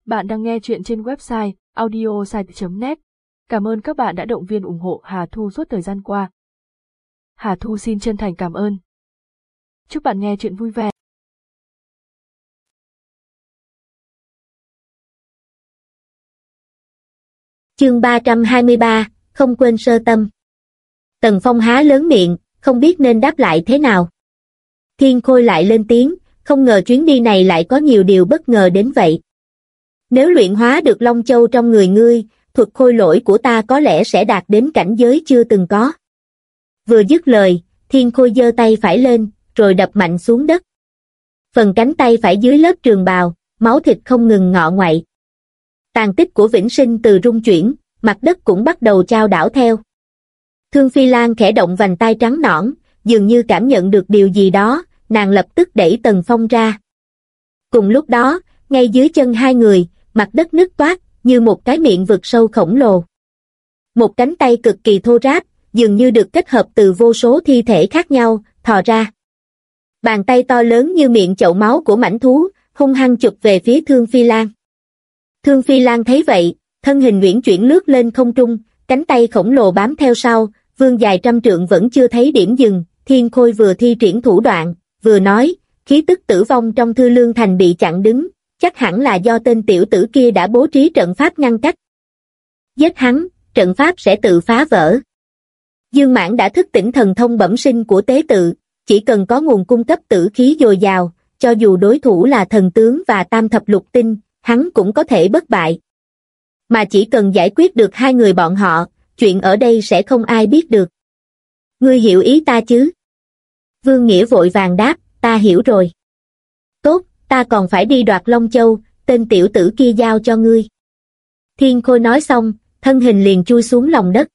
Bạn đang nghe chuyện trên website audiosite.net. Cảm ơn các bạn đã động viên ủng hộ Hà Thu suốt thời gian qua. Hà Thu xin chân thành cảm ơn. Chúc bạn nghe chuyện vui vẻ. Chương 323, không quên sơ tâm. Tần Phong há lớn miệng, không biết nên đáp lại thế nào. Thiên Khôi lại lên tiếng, không ngờ chuyến đi này lại có nhiều điều bất ngờ đến vậy. Nếu luyện hóa được Long Châu trong người ngươi, thuật khôi lỗi của ta có lẽ sẽ đạt đến cảnh giới chưa từng có. Vừa dứt lời, Thiên Khôi giơ tay phải lên, rồi đập mạnh xuống đất. Phần cánh tay phải dưới lớp trường bào, máu thịt không ngừng ngọ ngoại. Tàn tích của vĩnh sinh từ rung chuyển, mặt đất cũng bắt đầu chao đảo theo. Thương Phi Lan khẽ động vành tay trắng nõn, dường như cảm nhận được điều gì đó, nàng lập tức đẩy Tần Phong ra. Cùng lúc đó, ngay dưới chân hai người, mặt đất nứt toác, như một cái miệng vực sâu khổng lồ. Một cánh tay cực kỳ thô ráp, dường như được kết hợp từ vô số thi thể khác nhau, thò ra. Bàn tay to lớn như miệng chậu máu của mãnh thú, hung hăng chụp về phía Thương Phi Lan. Thương Phi Lan thấy vậy, thân hình uyển chuyển lướt lên không trung, cánh tay khổng lồ bám theo sau, vươn dài trăm trượng vẫn chưa thấy điểm dừng. Thiên Khôi vừa thi triển thủ đoạn, vừa nói, khí tức tử vong trong Thư Lương Thành bị chặn đứng, chắc hẳn là do tên tiểu tử kia đã bố trí trận pháp ngăn cách. Giết hắn, trận pháp sẽ tự phá vỡ. Dương Mãn đã thức tỉnh thần thông bẩm sinh của tế tự, chỉ cần có nguồn cung cấp tử khí dồi dào, cho dù đối thủ là thần tướng và tam thập lục tinh, hắn cũng có thể bất bại. Mà chỉ cần giải quyết được hai người bọn họ, chuyện ở đây sẽ không ai biết được. Ngươi hiểu ý ta chứ? Vương Nghĩa vội vàng đáp, ta hiểu rồi. Tốt, ta còn phải đi đoạt Long Châu, tên tiểu tử kia giao cho ngươi. Thiên Khôi nói xong, thân hình liền chui xuống lòng đất.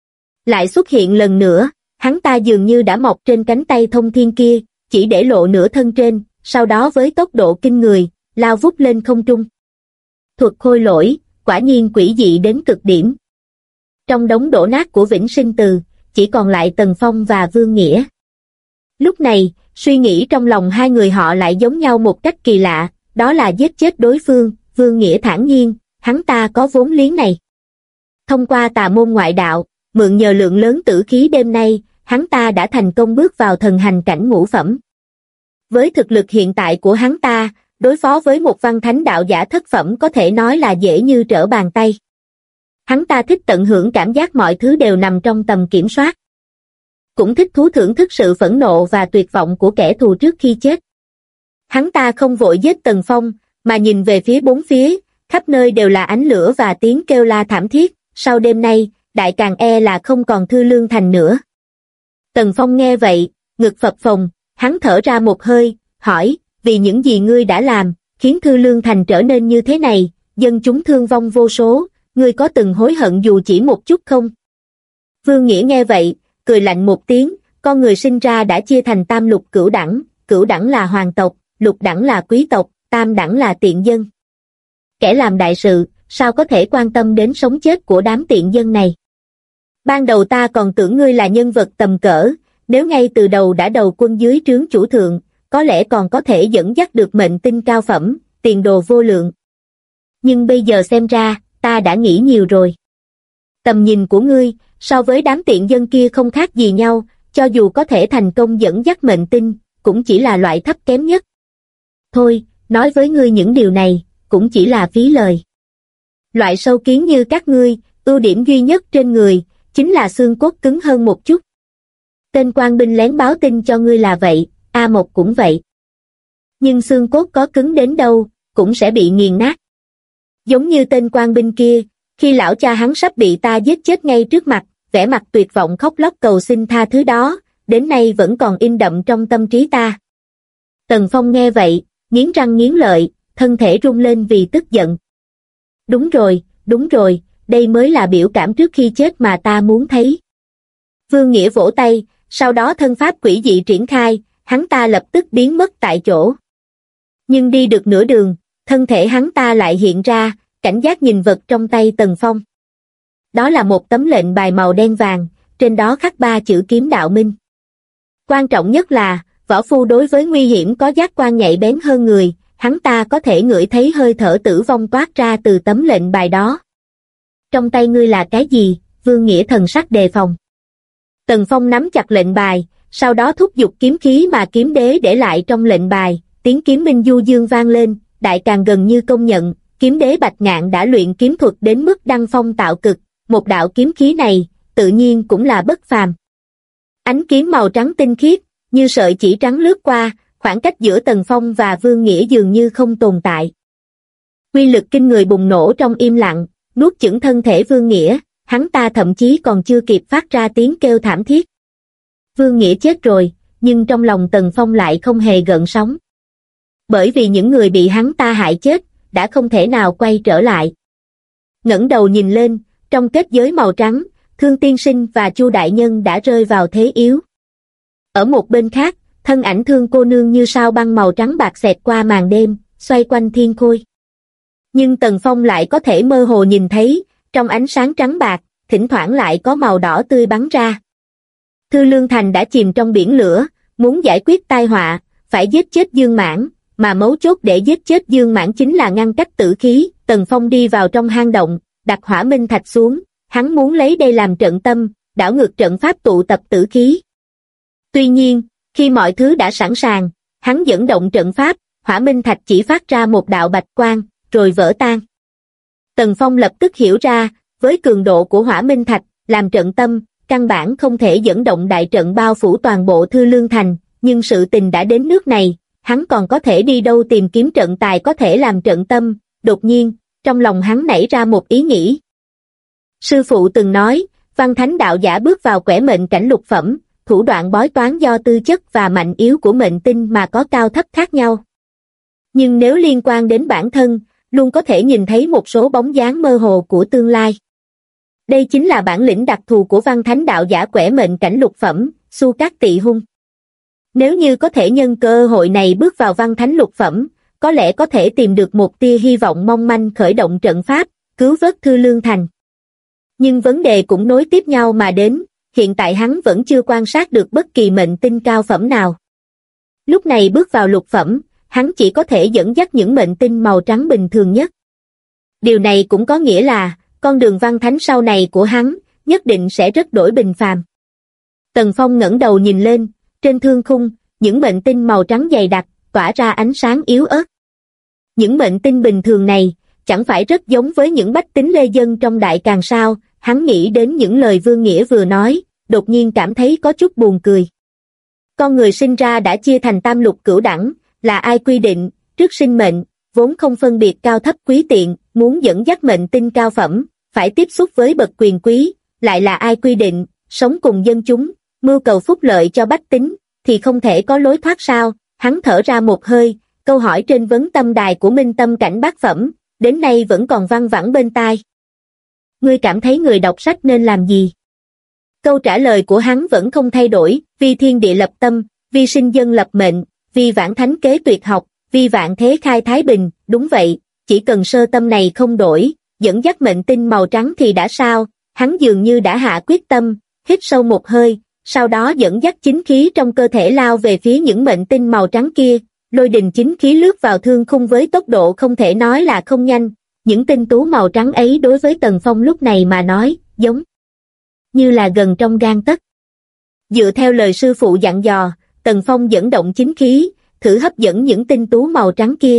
Lại xuất hiện lần nữa, hắn ta dường như đã mọc trên cánh tay thông thiên kia, chỉ để lộ nửa thân trên, sau đó với tốc độ kinh người, lao vút lên không trung. Thuật khôi lỗi, quả nhiên quỷ dị đến cực điểm. Trong đống đổ nát của Vĩnh Sinh Từ, chỉ còn lại Tần Phong và Vương Nghĩa. Lúc này, suy nghĩ trong lòng hai người họ lại giống nhau một cách kỳ lạ, đó là giết chết đối phương. Vương Nghĩa thản nhiên, hắn ta có vốn liếng này. Thông qua tà môn ngoại đạo, mượn nhờ lượng lớn tử khí đêm nay, hắn ta đã thành công bước vào thần hành cảnh ngũ phẩm. Với thực lực hiện tại của hắn ta, đối phó với một văn thánh đạo giả thất phẩm có thể nói là dễ như trở bàn tay. Hắn ta thích tận hưởng cảm giác mọi thứ đều nằm trong tầm kiểm soát. Cũng thích thưởng thức sự phẫn nộ và tuyệt vọng của kẻ thù trước khi chết. Hắn ta không vội giết Tần Phong, mà nhìn về phía bốn phía, khắp nơi đều là ánh lửa và tiếng kêu la thảm thiết. Sau đêm nay, Đại Càn e là không còn Thư Lương Thành nữa. Tần Phong nghe vậy, ngực phập phồng, hắn thở ra một hơi, hỏi, vì những gì ngươi đã làm, khiến Thư Lương Thành trở nên như thế này, dân chúng thương vong vô số, ngươi có từng hối hận dù chỉ một chút không? Vương Nghĩa nghe vậy, cười lạnh một tiếng, con người sinh ra đã chia thành tam lục cửu đẳng là hoàng tộc, lục đẳng là quý tộc, tam đẳng là tiện dân. Kẻ làm đại sự, sao có thể quan tâm đến sống chết của đám tiện dân này? Ban đầu ta còn tưởng ngươi là nhân vật tầm cỡ, nếu ngay từ đầu đã đầu quân dưới trướng chủ thượng, có lẽ còn có thể dẫn dắt được mệnh tinh cao phẩm, tiền đồ vô lượng. Nhưng bây giờ xem ra, ta đã nghĩ nhiều rồi. Tầm nhìn của ngươi, so với đám tiện dân kia không khác gì nhau, cho dù có thể thành công dẫn dắt mệnh tinh, cũng chỉ là loại thấp kém nhất. Thôi, nói với ngươi những điều này, cũng chỉ là phí lời. Loại sâu kiến như các ngươi, ưu điểm duy nhất trên người, chính là xương cốt cứng hơn một chút. Tên quan binh lén báo tin cho ngươi là vậy, A Mộc cũng vậy. Nhưng xương cốt có cứng đến đâu, cũng sẽ bị nghiền nát. Giống như tên quan binh kia, khi lão cha hắn sắp bị ta giết chết ngay trước mặt, vẻ mặt tuyệt vọng khóc lóc cầu xin tha thứ đó, đến nay vẫn còn in đậm trong tâm trí ta. Tần Phong nghe vậy, nghiến răng nghiến lợi, thân thể rung lên vì tức giận. Đúng rồi, đây mới là biểu cảm trước khi chết mà ta muốn thấy. Vương Nghĩa vỗ tay, sau đó thân pháp quỷ dị triển khai, hắn ta lập tức biến mất tại chỗ. Nhưng đi được nửa đường, thân thể hắn ta lại hiện ra, cảnh giác nhìn vật trong tay Tần Phong. Đó là một tấm lệnh bài màu đen vàng, trên đó khắc 3 chữ Kiếm Đạo Minh. Quan trọng nhất là, võ phu đối với nguy hiểm có giác quan nhạy bén hơn người, hắn ta có thể ngửi thấy hơi thở tử vong toát ra từ tấm lệnh bài đó. Trong tay ngươi là cái gì? Vương Nghĩa thần sắc đề phòng. Tần Phong nắm chặt lệnh bài, sau đó thúc giục kiếm khí mà kiếm đế để lại trong lệnh bài, tiếng kiếm minh du dương vang lên, đại càng gần như công nhận, kiếm đế Bạch Ngạn đã luyện kiếm thuật đến mức đăng phong tạo cực, một đạo kiếm khí này, tự nhiên cũng là bất phàm. Ánh kiếm màu trắng tinh khiết, như sợi chỉ trắng lướt qua, khoảng cách giữa Tần Phong và Vương Nghĩa dường như không tồn tại. Quy lực kinh người bùng nổ trong im lặng, nuốt chửng thân thể Vương Nghĩa, hắn ta thậm chí còn chưa kịp phát ra tiếng kêu thảm thiết. Vương Nghĩa chết rồi, nhưng trong lòng Tần Phong lại không hề gợn sóng. Bởi vì những người bị hắn ta hại chết, đã không thể nào quay trở lại. Ngẩng đầu nhìn lên, trong kết giới màu trắng, Thương Tiên Sinh và Chu Đại Nhân đã rơi vào thế yếu. Ở một bên khác, thân ảnh Thương cô nương như sao băng màu trắng bạc xẹt qua màn đêm, xoay quanh thiên khôi. Nhưng Tần Phong lại có thể mơ hồ nhìn thấy, trong ánh sáng trắng bạc, thỉnh thoảng lại có màu đỏ tươi bắn ra. Thư Lương Thành đã chìm trong biển lửa, muốn giải quyết tai họa, phải giết chết Dương Mãn, mà mấu chốt để giết chết Dương Mãn chính là ngăn cách tử khí. Tần Phong đi vào trong hang động, đặt hỏa minh thạch xuống, hắn muốn lấy đây làm trận tâm, đảo ngược trận pháp tụ tập tử khí. Tuy nhiên, khi mọi thứ đã sẵn sàng, hắn dẫn động trận pháp, hỏa minh thạch chỉ phát ra một đạo bạch quang, rồi vỡ tan. Tần Phong lập tức hiểu ra, với cường độ của hỏa minh thạch, làm trận tâm, căn bản không thể dẫn động đại trận bao phủ toàn bộ Thư Lương Thành, nhưng sự tình đã đến nước này, hắn còn có thể đi đâu tìm kiếm trận tài có thể làm trận tâm. Đột nhiên, trong lòng hắn nảy ra một ý nghĩ. Sư phụ từng nói, văn thánh đạo giả bước vào quẻ mệnh cảnh lục phẩm, thủ đoạn bói toán do tư chất và mạnh yếu của mệnh tinh mà có cao thấp khác nhau. Nhưng nếu liên quan đến bản thân, luôn có thể nhìn thấy một số bóng dáng mơ hồ của tương lai. Đây chính là bản lĩnh đặc thù của văn thánh đạo giả quẻ mệnh cảnh lục phẩm, Xu Cát Tị Hung. Nếu như có thể nhân cơ hội này bước vào văn thánh lục phẩm, có lẽ có thể tìm được một tia hy vọng mong manh khởi động trận pháp, cứu vớt Thư Lương Thành. Nhưng vấn đề cũng nối tiếp nhau mà đến, hiện tại hắn vẫn chưa quan sát được bất kỳ mệnh tinh cao phẩm nào. Lúc này bước vào lục phẩm, hắn chỉ có thể dẫn dắt những mệnh tinh màu trắng bình thường nhất. Điều này cũng có nghĩa là, con đường văn thánh sau này của hắn, nhất định sẽ rất đổi bình phàm. Tần Phong ngẩng đầu nhìn lên, trên thương khung, những mệnh tinh màu trắng dày đặc, tỏa ra ánh sáng yếu ớt. Những mệnh tinh bình thường này, chẳng phải rất giống với những bách tính lê dân trong đại càn sao? Hắn nghĩ đến những lời Vương Nghĩa vừa nói, đột nhiên cảm thấy có chút buồn cười. Con người sinh ra đã chia thành tam lục cửu đẳng, là ai quy định, trước sinh mệnh, vốn không phân biệt cao thấp quý tiện, muốn dẫn dắt mệnh tinh cao phẩm, phải tiếp xúc với bậc quyền quý, lại là ai quy định, sống cùng dân chúng, mưu cầu phúc lợi cho bách tính, thì không thể có lối thoát sao? Hắn thở ra một hơi, câu hỏi trên vấn tâm đài của Minh Tâm cảnh bát phẩm, đến nay vẫn còn văng vẳng bên tai. Ngươi cảm thấy người đọc sách nên làm gì? Câu trả lời của hắn vẫn không thay đổi, vì thiên địa lập tâm, vì sinh dân lập mệnh, vì vãn thánh kế tuyệt học, vì vạn thế khai thái bình. Đúng vậy, chỉ cần sơ tâm này không đổi, dẫn dắt mệnh tinh màu trắng thì đã sao? Hắn dường như đã hạ quyết tâm, hít sâu một hơi, sau đó dẫn dắt chính khí trong cơ thể lao về phía những mệnh tinh màu trắng kia. Lôi đình chính khí lướt vào thương khung với tốc độ không thể nói là không nhanh. Những tinh tú màu trắng ấy đối với Tần Phong lúc này mà nói, giống như là gần trong gang tấc. Dựa theo lời sư phụ dặn dò, Tần Phong dẫn động chính khí, thử hấp dẫn những tinh tú màu trắng kia.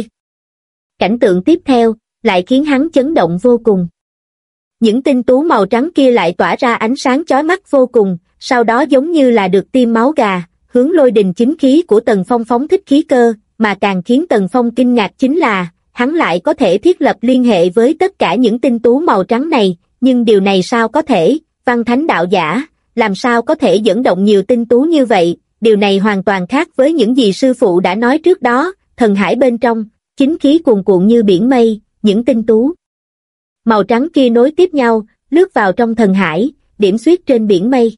Cảnh tượng tiếp theo, lại khiến hắn chấn động vô cùng. Những tinh tú màu trắng kia lại tỏa ra ánh sáng chói mắt vô cùng, sau đó giống như là được tiêm máu gà, hướng lôi đình chính khí của Tần Phong phóng thích khí cơ, mà càng khiến Tần Phong kinh ngạc chính là, hắn lại có thể thiết lập liên hệ với tất cả những tinh tú màu trắng này, nhưng điều này sao có thể? Văn thánh đạo giả, làm sao có thể dẫn động nhiều tinh tú như vậy? Điều này hoàn toàn khác với những gì sư phụ đã nói trước đó. Thần hải bên trong, chính khí cuồn cuộn như biển mây, những tinh tú màu trắng kia nối tiếp nhau, lướt vào trong thần hải, điểm xuyết trên biển mây.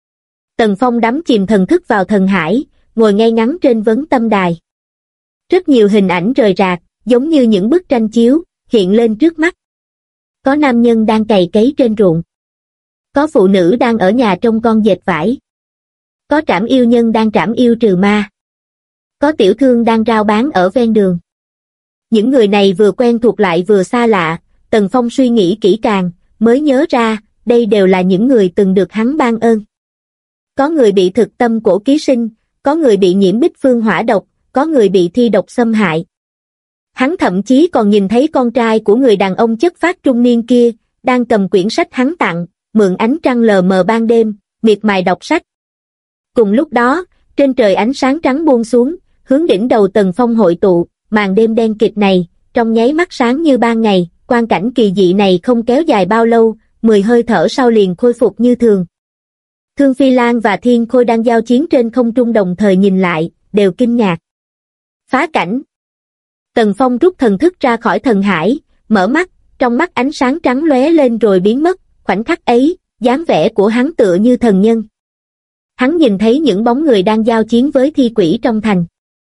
Tần Phong đắm chìm thần thức vào thần hải, ngồi ngay ngắn trên vấn tâm đài. Rất nhiều hình ảnh rời rạc, giống như những bức tranh chiếu, hiện lên trước mắt. Có nam nhân đang cày cấy trên ruộng. Có phụ nữ đang ở nhà trông con dệt vải. Có trảm yêu nhân đang trảm yêu trừ ma. Có tiểu thương đang rao bán ở ven đường. Những người này vừa quen thuộc lại vừa xa lạ, Tần Phong suy nghĩ kỹ càng, mới nhớ ra, đây đều là những người từng được hắn ban ơn. Có người bị thực tâm cổ ký sinh, có người bị nhiễm bích phương hỏa độc, có người bị thi độc xâm hại. Hắn thậm chí còn nhìn thấy con trai của người đàn ông chất phác trung niên kia, đang cầm quyển sách hắn tặng, mượn ánh trăng lờ mờ ban đêm, miệt mài đọc sách. Cùng lúc đó, trên trời ánh sáng trắng buông xuống, hướng đỉnh đầu Tần Phong hội tụ, màn đêm đen kịt này, trong nháy mắt sáng như ban ngày, quang cảnh kỳ dị này không kéo dài bao lâu, 10 hơi thở sau liền khôi phục như thường. Thương Phi Lan và Thiên Khôi đang giao chiến trên không trung đồng thời nhìn lại, đều kinh ngạc. Phá cảnh. Tần Phong rút thần thức ra khỏi thần hải, mở mắt, trong mắt ánh sáng trắng lóe lên rồi biến mất, khoảnh khắc ấy, dáng vẻ của hắn tựa như thần nhân. Hắn nhìn thấy những bóng người đang giao chiến với thi quỷ trong thành.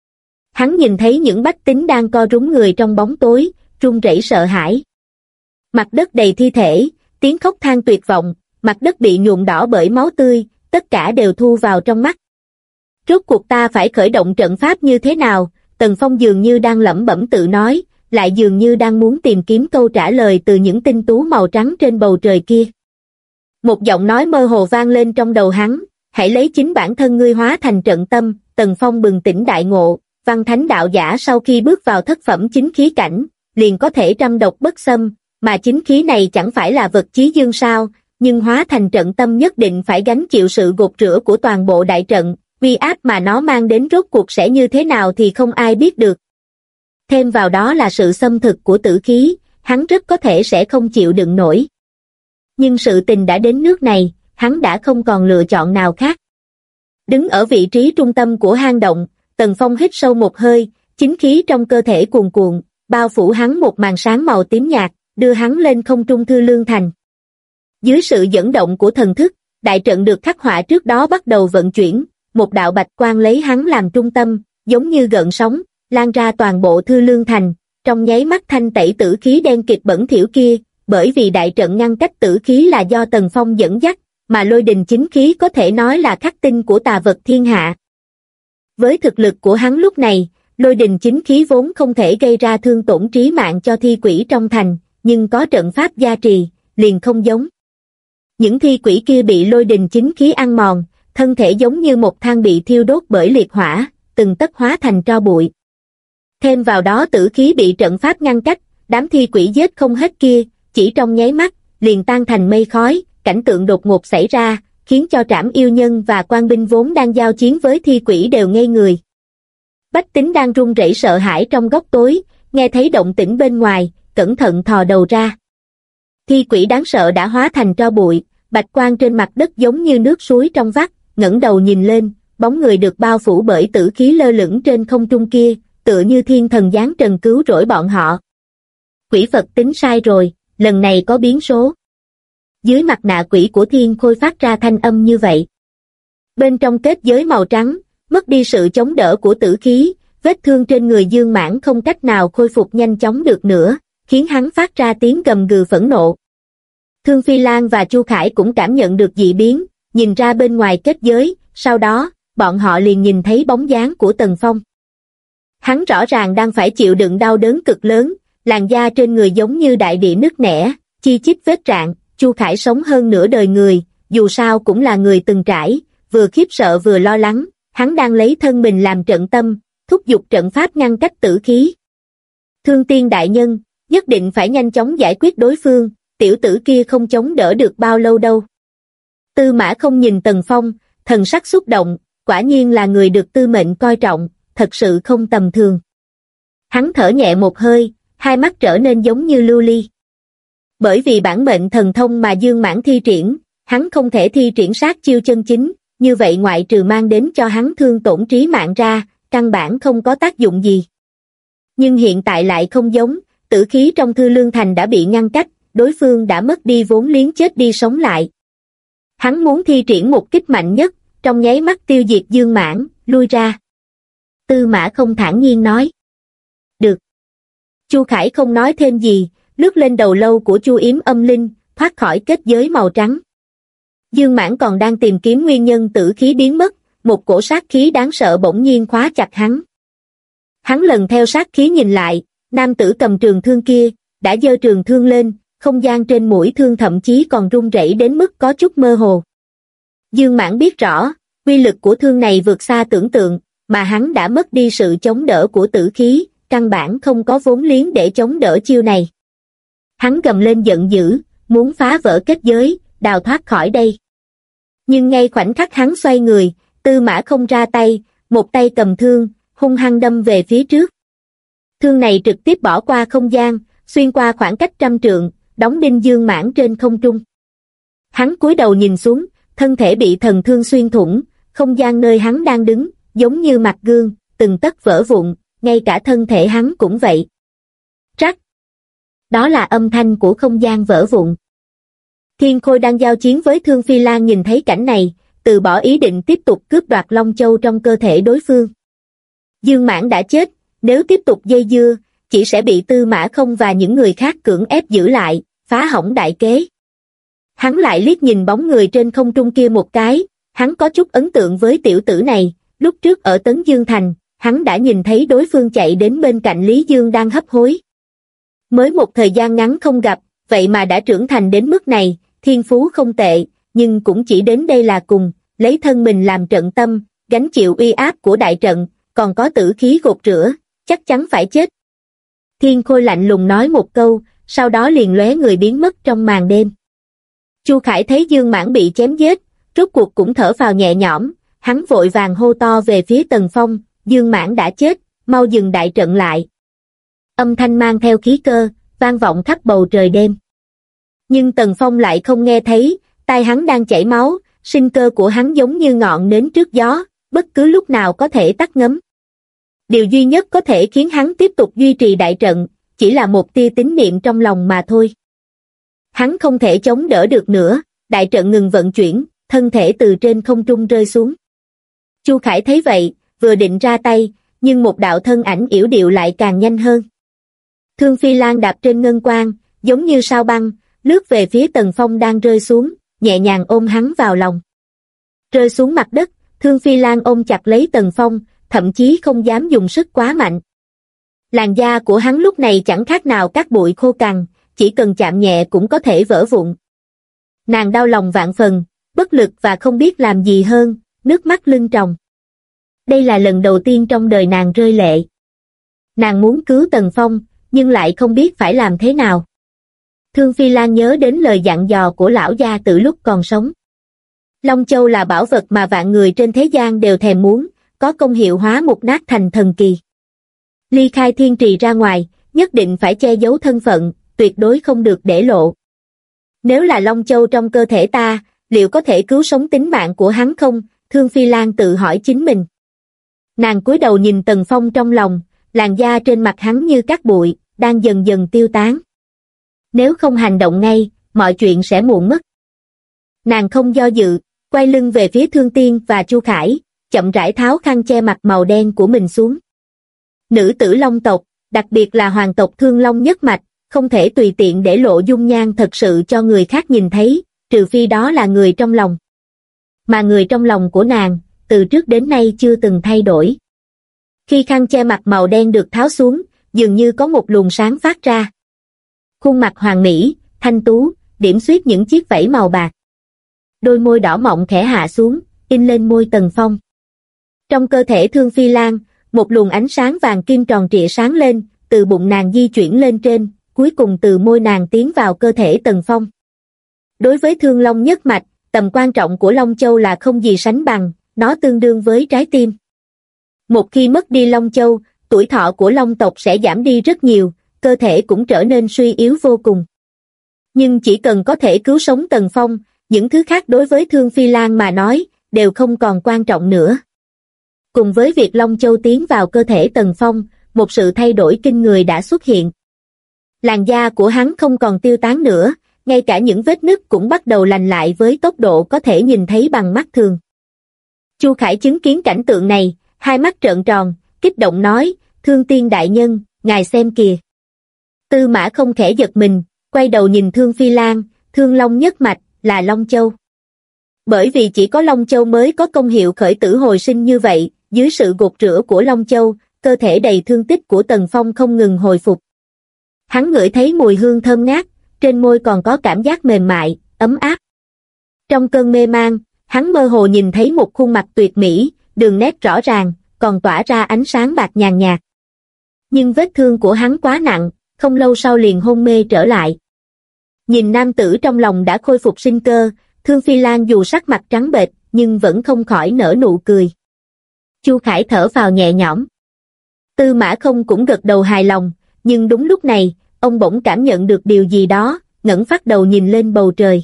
Hắn nhìn thấy những bách tính đang co rúm người trong bóng tối, run rẩy sợ hãi. Mặt đất đầy thi thể, tiếng khóc than tuyệt vọng, mặt đất bị nhuộm đỏ bởi máu tươi, tất cả đều thu vào trong mắt. Rốt cuộc ta phải khởi động trận pháp như thế nào? Tần Phong dường như đang lẩm bẩm tự nói, lại dường như đang muốn tìm kiếm câu trả lời từ những tinh tú màu trắng trên bầu trời kia. Một giọng nói mơ hồ vang lên trong đầu hắn, hãy lấy chính bản thân ngươi hóa thành trận tâm. Tần Phong bừng tỉnh đại ngộ, văn thánh đạo giả sau khi bước vào thất phẩm chính khí cảnh, liền có thể trăm độc bất xâm, mà chính khí này chẳng phải là vật chí dương sao, nhưng hóa thành trận tâm nhất định phải gánh chịu sự gột rửa của toàn bộ đại trận, uy áp mà nó mang đến rốt cuộc sẽ như thế nào thì không ai biết được. Thêm vào đó là sự xâm thực của tử khí, hắn rất có thể sẽ không chịu đựng nổi. Nhưng sự tình đã đến nước này, hắn đã không còn lựa chọn nào khác. Đứng ở vị trí trung tâm của hang động, Tần Phong hít sâu một hơi, chính khí trong cơ thể cuồn cuộn, bao phủ hắn một màn sáng màu tím nhạt, đưa hắn lên không trung Thư Lương Thành. Dưới sự dẫn động của thần thức, đại trận được khắc họa trước đó bắt đầu vận chuyển, một đạo bạch quang lấy hắn làm trung tâm, giống như gợn sóng, lan ra toàn bộ Thư Lương Thành, trong nháy mắt thanh tẩy tử khí đen kịt bẩn thỉu kia, bởi vì đại trận ngăn cách tử khí là do Tần Phong dẫn dắt, mà lôi đình chính khí có thể nói là khắc tinh của tà vật thiên hạ. Với thực lực của hắn lúc này, lôi đình chính khí vốn không thể gây ra thương tổn trí mạng cho thi quỷ trong thành, nhưng có trận pháp gia trì, liền không giống. Những thi quỷ kia bị lôi đình chính khí ăn mòn, thân thể giống như một than bị thiêu đốt bởi liệt hỏa, từng tấc hóa thành tro bụi. Thêm vào đó tử khí bị trận pháp ngăn cách, đám thi quỷ giết không hết kia, chỉ trong nháy mắt, liền tan thành mây khói, cảnh tượng đột ngột xảy ra, khiến cho Trảm Yêu Nhân và quan binh vốn đang giao chiến với thi quỷ đều ngây người. Bách tính đang run rẩy sợ hãi trong góc tối, nghe thấy động tĩnh bên ngoài, cẩn thận thò đầu ra. Thi quỷ đáng sợ đã hóa thành tro bụi, bạch quang trên mặt đất giống như nước suối trong vắt, ngẩng đầu nhìn lên, bóng người được bao phủ bởi tử khí lơ lửng trên không trung kia, tựa như thiên thần giáng trần cứu rỗi bọn họ. Quỷ Phật tính sai rồi, lần này có biến số. Dưới mặt nạ quỷ của Thiên Khôi phát ra thanh âm như vậy. Bên trong kết giới màu trắng, mất đi sự chống đỡ của tử khí, vết thương trên người Dương Mãn không cách nào khôi phục nhanh chóng được nữa, khiến hắn phát ra tiếng gầm gừ phẫn nộ. Thương Phi Lan và Chu Khải cũng cảm nhận được dị biến, nhìn ra bên ngoài kết giới, sau đó, bọn họ liền nhìn thấy bóng dáng của Tần Phong. Hắn rõ ràng đang phải chịu đựng đau đớn cực lớn, làn da trên người giống như đại địa nứt nẻ, chi chít vết rạn. Chu Khải sống hơn nửa đời người, dù sao cũng là người từng trải, vừa khiếp sợ vừa lo lắng, hắn đang lấy thân mình làm trận tâm, thúc giục trận pháp ngăn cách tử khí. Thương Tiên đại nhân, nhất định phải nhanh chóng giải quyết đối phương, tiểu tử kia không chống đỡ được bao lâu đâu. Tư Mã Không nhìn Tần Phong, thần sắc xúc động, quả nhiên là người được tư mệnh coi trọng, thật sự không tầm thường. Hắn thở nhẹ một hơi, hai mắt trở nên giống như lưu ly. Bởi vì bản mệnh thần thông mà Dương Mãn thi triển, hắn không thể thi triển sát chiêu chân chính, như vậy ngoại trừ mang đến cho hắn thương tổn trí mạng ra, căn bản không có tác dụng gì. Nhưng hiện tại lại không giống, tử khí trong Thư Lương Thành đã bị ngăn cách, đối phương đã mất đi vốn liếng chết đi sống lại. Hắn muốn thi triển một kích mạnh nhất, trong nháy mắt tiêu diệt Dương Mãn, lui ra. Tư Mã Không thản nhiên nói. Được. Chu Khải không nói thêm gì, lướt lên đầu lâu của Chu Yếm Âm Linh, thoát khỏi kết giới màu trắng. Dương Mãn còn đang tìm kiếm nguyên nhân tử khí biến mất, một cổ sát khí đáng sợ bỗng nhiên khóa chặt hắn. Hắn lần theo sát khí nhìn lại, Nam tử cầm trường thương kia đã giơ trường thương lên, không gian trên mũi thương thậm chí còn rung rẩy đến mức có chút mơ hồ. Dương Mãn biết rõ, uy lực của thương này vượt xa tưởng tượng, mà hắn đã mất đi sự chống đỡ của tử khí, căn bản không có vốn liếng để chống đỡ chiêu này. Hắn gầm lên giận dữ, muốn phá vỡ kết giới, đào thoát khỏi đây. Nhưng ngay khoảnh khắc hắn xoay người, Tư Mã Không ra tay, một tay cầm thương, hung hăng đâm về phía trước. Thương này trực tiếp bỏ qua không gian, xuyên qua khoảng cách 100 trượng, đóng đinh Dương Mãn trên không trung. Hắn cúi đầu nhìn xuống, thân thể bị thần thương xuyên thủng, không gian nơi hắn đang đứng, giống như mặt gương, từng tấc vỡ vụn, ngay cả thân thể hắn cũng vậy. Trắc! Đó là âm thanh của không gian vỡ vụn. Thiên Khôi đang giao chiến với Thương Phi Lan nhìn thấy cảnh này, từ bỏ ý định tiếp tục cướp đoạt Long Châu trong cơ thể đối phương. Dương Mãn đã chết, nếu tiếp tục dây dưa, chỉ sẽ bị Tư Mã Không và những người khác cưỡng ép giữ lại, phá hỏng đại kế. Hắn lại liếc nhìn bóng người trên không trung kia một cái, hắn có chút ấn tượng với tiểu tử này, lúc trước ở Tấn Dương Thành, hắn đã nhìn thấy đối phương chạy đến bên cạnh Lý Dương đang hấp hối. Mới một thời gian ngắn không gặp, vậy mà đã trưởng thành đến mức này, thiên phú không tệ, nhưng cũng chỉ đến đây là cùng, lấy thân mình làm trận tâm, gánh chịu uy áp của đại trận, còn có tử khí gột rửa, chắc chắn phải chết. Thiên Khôi lạnh lùng nói một câu, sau đó liền lóe người biến mất trong màn đêm. Chu Khải thấy Dương Mãn bị chém giết, rốt cuộc cũng thở phào nhẹ nhõm, hắn vội vàng hô to về phía Tần Phong, Dương Mãn đã chết, mau dừng đại trận lại. Âm thanh mang theo khí cơ, vang vọng khắp bầu trời đêm. Nhưng Tần Phong lại không nghe thấy, tai hắn đang chảy máu, sinh cơ của hắn giống như ngọn nến trước gió, bất cứ lúc nào có thể tắt ngấm. Điều duy nhất có thể khiến hắn tiếp tục duy trì đại trận, chỉ là một tia tín niệm trong lòng mà thôi. Hắn không thể chống đỡ được nữa, đại trận ngừng vận chuyển, thân thể từ trên không trung rơi xuống. Chu Khải thấy vậy, vừa định ra tay, nhưng một đạo thân ảnh yểu điệu lại càng nhanh hơn. Thương Phi Lan đạp trên ngân quang, giống như sao băng, lướt về phía Tần Phong đang rơi xuống, nhẹ nhàng ôm hắn vào lòng. Rơi xuống mặt đất, Thương Phi Lan ôm chặt lấy Tần Phong, thậm chí không dám dùng sức quá mạnh. Làn da của hắn lúc này chẳng khác nào cát bụi khô cằn, chỉ cần chạm nhẹ cũng có thể vỡ vụn. Nàng đau lòng vạn phần, bất lực và không biết làm gì hơn, nước mắt lưng tròng. Đây là lần đầu tiên trong đời nàng rơi lệ. Nàng muốn cứu Tần Phong, nhưng lại không biết phải làm thế nào. Thương Phi Lan nhớ đến lời dặn dò của lão gia từ lúc còn sống. Long Châu là bảo vật mà vạn người trên thế gian đều thèm muốn, có công hiệu hóa mục nát thành thần kỳ. Ly khai thiên trì ra ngoài, nhất định phải che giấu thân phận, tuyệt đối không được để lộ. Nếu là Long Châu trong cơ thể ta, liệu có thể cứu sống tính mạng của hắn không? Thương Phi Lan tự hỏi chính mình. Nàng cúi đầu nhìn Tần Phong trong lòng, làn da trên mặt hắn như cát bụi, đang dần dần tiêu tán. Nếu không hành động ngay, mọi chuyện sẽ muộn mất. Nàng không do dự, quay lưng về phía Thương Tiên và Chu Khải, chậm rãi tháo khăn che mặt màu đen của mình xuống. Nữ tử Long tộc, đặc biệt là hoàng tộc Thương Long nhất mạch, không thể tùy tiện để lộ dung nhan thật sự cho người khác nhìn thấy, trừ phi đó là người trong lòng. Mà người trong lòng của nàng, từ trước đến nay chưa từng thay đổi. Khi khăn che mặt màu đen được tháo xuống, dường như có một luồng sáng phát ra. Khuôn mặt hoàn mỹ, thanh tú, điểm xuyết những chiếc vảy màu bạc. Đôi môi đỏ mọng khẽ hạ xuống, in lên môi Tần Phong. Trong cơ thể Thương Phi Lan, một luồng ánh sáng vàng kim tròn trịa sáng lên, từ bụng nàng di chuyển lên trên, cuối cùng từ môi nàng tiến vào cơ thể Tần Phong. Đối với Thương Long nhất mạch, tầm quan trọng của Long Châu là không gì sánh bằng, nó tương đương với trái tim. Một khi mất đi Long Châu, tuổi thọ của Long tộc sẽ giảm đi rất nhiều, cơ thể cũng trở nên suy yếu vô cùng. Nhưng chỉ cần có thể cứu sống Tần Phong, những thứ khác đối với Thương Phi Lan mà nói, đều không còn quan trọng nữa. Cùng với việc Long Châu tiến vào cơ thể Tần Phong, một sự thay đổi kinh người đã xuất hiện. Làn da của hắn không còn tiêu tán nữa, ngay cả những vết nứt cũng bắt đầu lành lại với tốc độ có thể nhìn thấy bằng mắt thường. Chu Khải chứng kiến cảnh tượng này, hai mắt trợn tròn, kích động nói, Thương Tiên đại nhân, ngài xem kìa. Tư Mã Không khẽ giật mình, quay đầu nhìn Thương Phi Lan, Thương Long nhất mạch, là Long Châu. Bởi vì chỉ có Long Châu mới có công hiệu khởi tử hồi sinh như vậy, dưới sự gột rửa của Long Châu, cơ thể đầy thương tích của Tần Phong không ngừng hồi phục. Hắn ngửi thấy mùi hương thơm ngát, trên môi còn có cảm giác mềm mại, ấm áp. Trong cơn mê man, hắn mơ hồ nhìn thấy một khuôn mặt tuyệt mỹ, đường nét rõ ràng, còn tỏa ra ánh sáng bạc nhàn nhạt. Nhưng vết thương của hắn quá nặng, không lâu sau liền hôn mê trở lại. Nhìn nam tử trong lòng đã khôi phục sinh cơ, Thương Phi Lan dù sắc mặt trắng bệch, nhưng vẫn không khỏi nở nụ cười. Chu Khải thở phào nhẹ nhõm. Tư Mã Không cũng gật đầu hài lòng, nhưng đúng lúc này, ông bỗng cảm nhận được điều gì đó, ngẩng phát đầu nhìn lên bầu trời.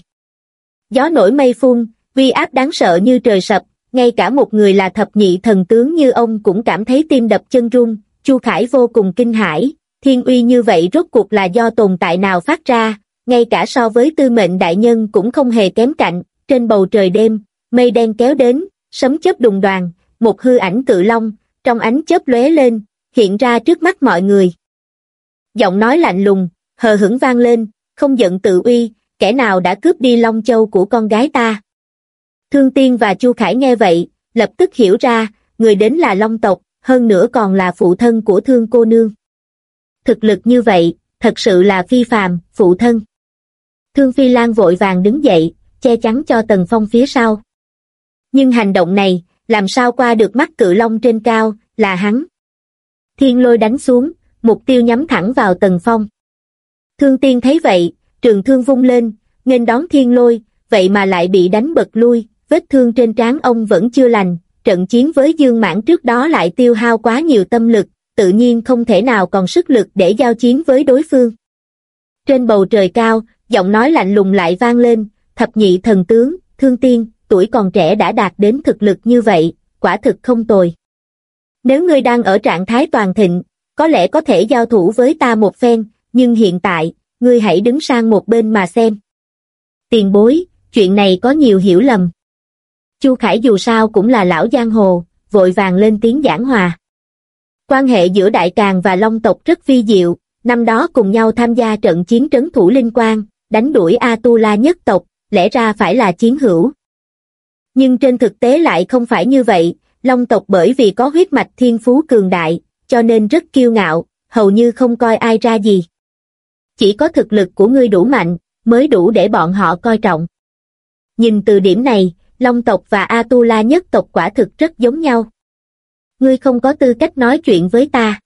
Gió nổi mây phun, uy áp đáng sợ như trời sập, ngay cả một người là thập nhị thần tướng như ông cũng cảm thấy tim đập chân run. Chu Khải vô cùng kinh hãi, thiên uy như vậy rốt cuộc là do tồn tại nào phát ra, ngay cả so với Tư Mệnh đại nhân cũng không hề kém cạnh. Trên bầu trời đêm, mây đen kéo đến, sấm chớp đùng đoàng, một hư ảnh cự long, trong ánh chớp lóe lên, hiện ra trước mắt mọi người. Giọng nói lạnh lùng, hờ hững vang lên, không giận tự uy, kẻ nào đã cướp đi Long Châu của con gái ta? Thương Tiên và Chu Khải nghe vậy, lập tức hiểu ra, người đến là Long tộc, hơn nữa còn là phụ thân của Thương cô nương. Thực lực như vậy, thật sự là phi phàm, phụ thân. Thương Phi Lan vội vàng đứng dậy, che chắn cho Tần Phong phía sau. Nhưng hành động này, làm sao qua được mắt cự long trên cao, là hắn. Thiên lôi đánh xuống, mục tiêu nhắm thẳng vào Tần Phong. Thương Tiên thấy vậy, trường thương vung lên, nghênh đón thiên lôi, vậy mà lại bị đánh bật lui, vết thương trên trán ông vẫn chưa lành, trận chiến với Dương Mãn trước đó lại tiêu hao quá nhiều tâm lực, tự nhiên không thể nào còn sức lực để giao chiến với đối phương. Trên bầu trời cao, giọng nói lạnh lùng lại vang lên, thập nhị thần tướng, Thương Tiên, tuổi còn trẻ đã đạt đến thực lực như vậy, quả thực không tồi. Nếu ngươi đang ở trạng thái toàn thịnh, có lẽ có thể giao thủ với ta một phen, nhưng hiện tại, ngươi hãy đứng sang một bên mà xem. Tiền bối, chuyện này có nhiều hiểu lầm. Chu Khải dù sao cũng là lão giang hồ, vội vàng lên tiếng giảng hòa. Quan hệ giữa Đại Càn và Long tộc rất vi diệu, năm đó cùng nhau tham gia trận chiến trấn thủ Linh Quang, đánh đuổi A-tu-la nhất tộc, lẽ ra phải là chiến hữu. Nhưng trên thực tế lại không phải như vậy, Long tộc bởi vì có huyết mạch thiên phú cường đại, cho nên rất kiêu ngạo, hầu như không coi ai ra gì. Chỉ có thực lực của ngươi đủ mạnh, mới đủ để bọn họ coi trọng. Nhìn từ điểm này, Long tộc và A-tu-la nhất tộc quả thực rất giống nhau. Ngươi không có tư cách nói chuyện với ta.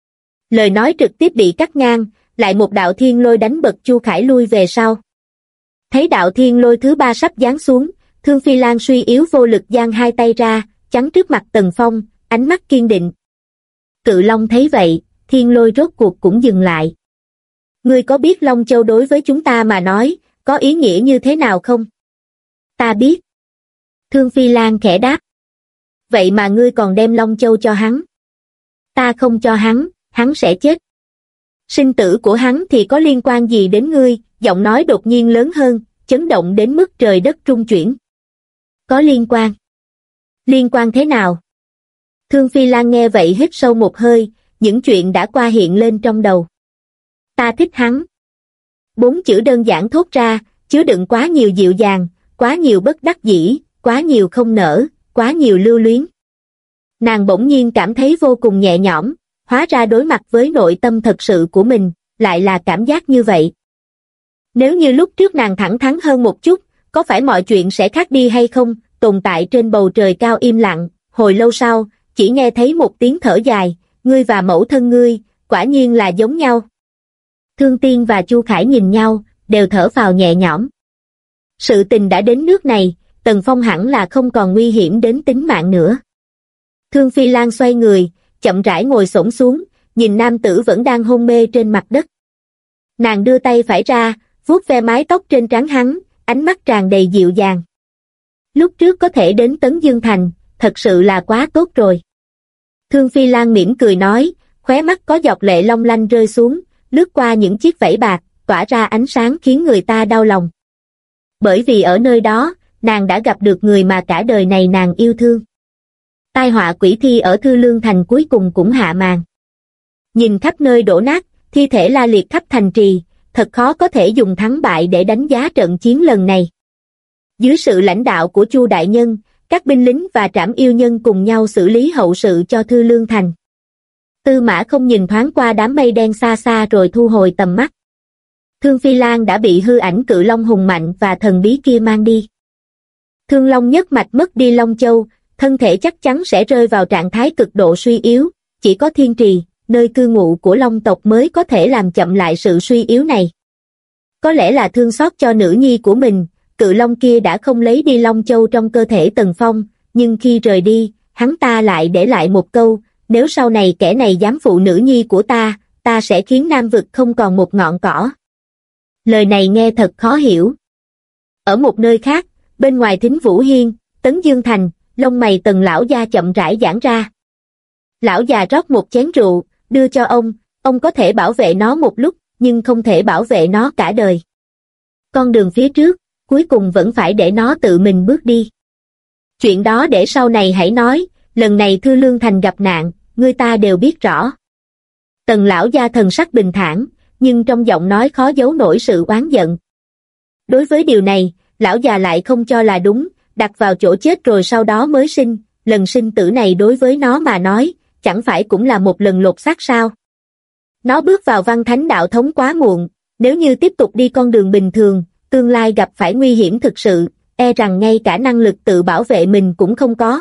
Lời nói trực tiếp bị cắt ngang, lại một đạo thiên lôi đánh bật Chu Khải lui về sau. Thấy đạo thiên lôi thứ ba sắp giáng xuống, Thương Phi Lan suy yếu vô lực giang hai tay ra, chắn trước mặt Tần Phong, ánh mắt kiên định. Cự Long thấy vậy, thiên lôi rốt cuộc cũng dừng lại. Ngươi có biết Long Châu đối với chúng ta mà nói, có ý nghĩa như thế nào không? Ta biết. Thương Phi Lan khẽ đáp. Vậy mà ngươi còn đem Long Châu cho hắn. Ta không cho hắn, hắn sẽ chết. Sinh tử của hắn thì có liên quan gì đến ngươi? Giọng nói đột nhiên lớn hơn, chấn động đến mức trời đất rung chuyển. Có liên quan. Liên quan thế nào? Thương Phi Lan nghe vậy hít sâu một hơi, những chuyện đã qua hiện lên trong đầu. Ta thích hắn. 4 chữ đơn giản thốt ra, chứa đựng quá nhiều dịu dàng, quá nhiều bất đắc dĩ, quá nhiều không nỡ, quá nhiều lưu luyến. Nàng bỗng nhiên cảm thấy vô cùng nhẹ nhõm, hóa ra đối mặt với nội tâm thật sự của mình, lại là cảm giác như vậy. Nếu như lúc trước nàng thẳng thắn hơn một chút, có phải mọi chuyện sẽ khác đi hay không? Tồn tại trên bầu trời cao im lặng, hồi lâu sau, chỉ nghe thấy một tiếng thở dài, ngươi và mẫu thân ngươi, quả nhiên là giống nhau. Thương Tiên và Chu Khải nhìn nhau, đều thở phào nhẹ nhõm. Sự tình đã đến nước này, Tần Phong hẳn là không còn nguy hiểm đến tính mạng nữa. Thương Phi Lan xoay người, chậm rãi ngồi xổm xuống, nhìn nam tử vẫn đang hôn mê trên mặt đất. Nàng đưa tay phải ra, vuốt ve mái tóc trên trán hắn, ánh mắt tràn đầy dịu dàng. Lúc trước có thể đến Tấn Dương Thành, thật sự là quá tốt rồi. Thương Phi Lan mỉm cười nói, khóe mắt có giọt lệ long lanh rơi xuống, lướt qua những chiếc vảy bạc, tỏa ra ánh sáng khiến người ta đau lòng. Bởi vì ở nơi đó, nàng đã gặp được người mà cả đời này nàng yêu thương. Tai họa quỷ thi ở Thư Lương Thành cuối cùng cũng hạ màn. Nhìn khắp nơi đổ nát, thi thể la liệt khắp thành trì, thật khó có thể dùng thắng bại để đánh giá trận chiến lần này. Dưới sự lãnh đạo của Chu đại nhân, các binh lính và Trảm Yêu Nhân cùng nhau xử lý hậu sự cho Thư Lương Thành. Tư Mã Không nhìn thoáng qua đám mây đen xa xa rồi thu hồi tầm mắt. Thương Phi Lan đã bị hư ảnh cự long hùng mạnh và thần bí kia mang đi. Thương Long nhất mạch mất đi Long Châu, thân thể chắc chắn sẽ rơi vào trạng thái cực độ suy yếu, chỉ có Thiên Trì, nơi cư ngụ của Long tộc mới có thể làm chậm lại sự suy yếu này. Có lẽ là thương xót cho nữ nhi của mình, cự long kia đã không lấy đi Long Châu trong cơ thể Tần Phong, nhưng khi rời đi, hắn ta lại để lại một câu, nếu sau này kẻ này dám phụ nữ nhi của ta sẽ khiến Nam vực không còn một ngọn cỏ. Lời này nghe thật khó hiểu. Ở một nơi khác, bên ngoài Thính Vũ Hiên, Tấn Dương Thành, lông mày Tần lão gia chậm rãi giãn ra. Lão già rót một chén rượu, đưa cho ông có thể bảo vệ nó một lúc, nhưng không thể bảo vệ nó cả đời. Con đường phía trước, cuối cùng vẫn phải để nó tự mình bước đi. Chuyện đó để sau này hãy nói, lần này Thư Lương Thành gặp nạn, người ta đều biết rõ. Tần lão gia thần sắc bình thản, nhưng trong giọng nói khó giấu nổi sự oán giận. Đối với điều này, lão già lại không cho là đúng, đặt vào chỗ chết rồi sau đó mới sinh, lần sinh tử này đối với nó mà nói, chẳng phải cũng là một lần lột xác sao? Nó bước vào Văn Thánh đạo thống quá muộn, nếu như tiếp tục đi con đường bình thường, tương lai gặp phải nguy hiểm thực sự, e rằng ngay cả năng lực tự bảo vệ mình cũng không có.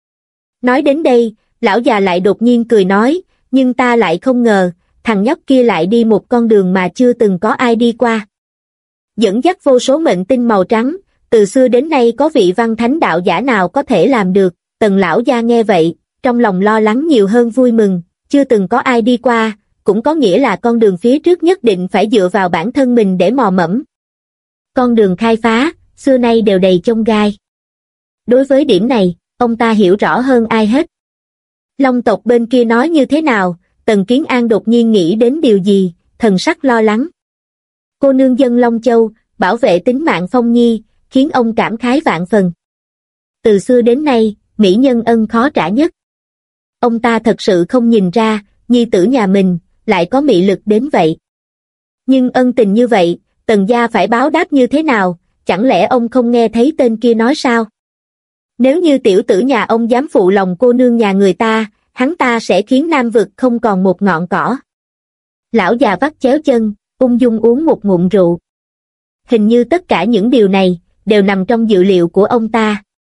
Nói đến đây, lão già lại đột nhiên cười nói, nhưng ta lại không ngờ, thằng nhóc kia lại đi một con đường mà chưa từng có ai đi qua. Dẫn dắt vô số mệnh tinh màu trắng, từ xưa đến nay có vị Văn Thánh đạo giả nào có thể làm được. Tần lão gia nghe vậy, trong lòng lo lắng nhiều hơn vui mừng, chưa từng có ai đi qua, cũng có nghĩa là con đường phía trước nhất định phải dựa vào bản thân mình để mò mẫm. Con đường khai phá, xưa nay đều đầy chông gai. Đối với điểm này, ông ta hiểu rõ hơn ai hết. Long tộc bên kia nói như thế nào, Tần Kiến An đột nhiên nghĩ đến điều gì, thần sắc lo lắng. Cô nương dân Long Châu, bảo vệ tính mạng Phong Nhi, khiến ông cảm khái vạn phần. Từ xưa đến nay, mỹ nhân ân khó trả nhất. Ông ta thật sự không nhìn ra, nhi tử nhà mình, lại có mị lực đến vậy. Nhưng ân tình như vậy, Tần gia phải báo đáp như thế nào, chẳng lẽ ông không nghe thấy tên kia nói sao? Nếu như tiểu tử nhà ông dám phụ lòng cô nương nhà người ta, hắn ta sẽ khiến Nam vực không còn một ngọn cỏ. Lão già vắt chéo chân, ung dung uống một ngụm rượu. Hình như tất cả những điều này, đều nằm trong dự liệu của ông ta.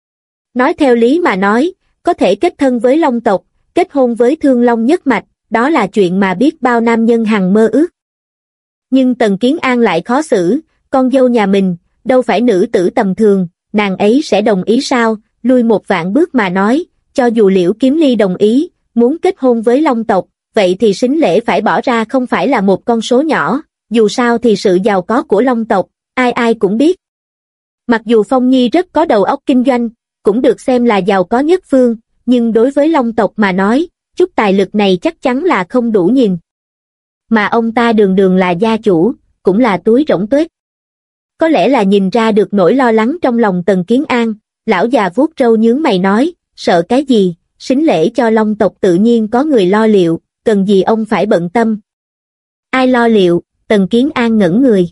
Nói theo lý mà nói, có thể kết thân với Long tộc, kết hôn với Thương Long nhất mạch, đó là chuyện mà biết bao nam nhân hằng mơ ước. Nhưng Tần Kiến An lại khó xử, con dâu nhà mình, đâu phải nữ tử tầm thường, nàng ấy sẽ đồng ý sao? Lui một vạn bước mà nói, cho dù Liễu Kiếm Ly đồng ý, muốn kết hôn với Long tộc, vậy thì sính lễ phải bỏ ra không phải là một con số nhỏ, dù sao thì sự giàu có của Long tộc, ai ai cũng biết. Mặc dù Phong Nhi rất có đầu óc kinh doanh, cũng được xem là giàu có nhất phương, nhưng đối với Long tộc mà nói, chút tài lực này chắc chắn là không đủ nhìn. Mà ông ta đường đường là gia chủ, cũng là túi rỗng tuếch. Có lẽ là nhìn ra được nỗi lo lắng trong lòng Tần Kiến An, lão già vuốt râu nhướng mày nói, sợ cái gì, sính lễ cho Long tộc tự nhiên có người lo liệu, cần gì ông phải bận tâm. Ai lo liệu? Tần Kiến An ngẩn người.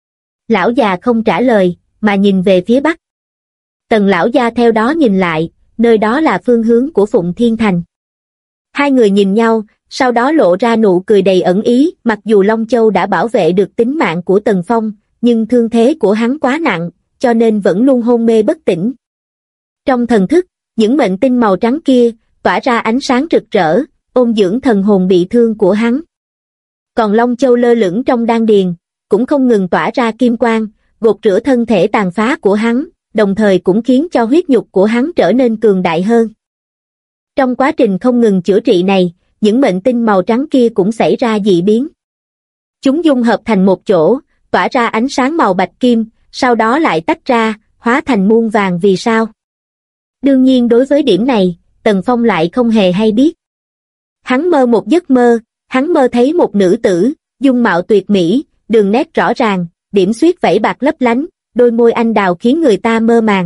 Lão già không trả lời, mà nhìn về phía bắc. Tần lão gia theo đó nhìn lại, nơi đó là phương hướng của Phụng Thiên Thành. Hai người nhìn nhau, sau đó lộ ra nụ cười đầy ẩn ý, mặc dù Long Châu đã bảo vệ được tính mạng của Tần Phong, nhưng thương thế của hắn quá nặng, cho nên vẫn luôn hôn mê bất tỉnh. Trong thần thức, những mệnh tinh màu trắng kia, tỏa ra ánh sáng rực rỡ, ôn dưỡng thần hồn bị thương của hắn. Còn Long Châu lơ lửng trong đan điền, cũng không ngừng tỏa ra kim quang, gột rửa thân thể tàn phá của hắn, đồng thời cũng khiến cho huyết nhục của hắn trở nên cường đại hơn. Trong quá trình không ngừng chữa trị này, những mệnh tinh màu trắng kia cũng xảy ra dị biến. Chúng dung hợp thành một chỗ, tỏa ra ánh sáng màu bạch kim, sau đó lại tách ra, hóa thành muôn vàng vì sao. Đương nhiên đối với điểm này, Tần Phong lại không hề hay biết. Hắn mơ một giấc mơ, hắn mơ thấy một nữ tử, dung mạo tuyệt mỹ, đường nét rõ ràng, điểm xuyết vảy bạc lấp lánh, đôi môi anh đào khiến người ta mơ màng.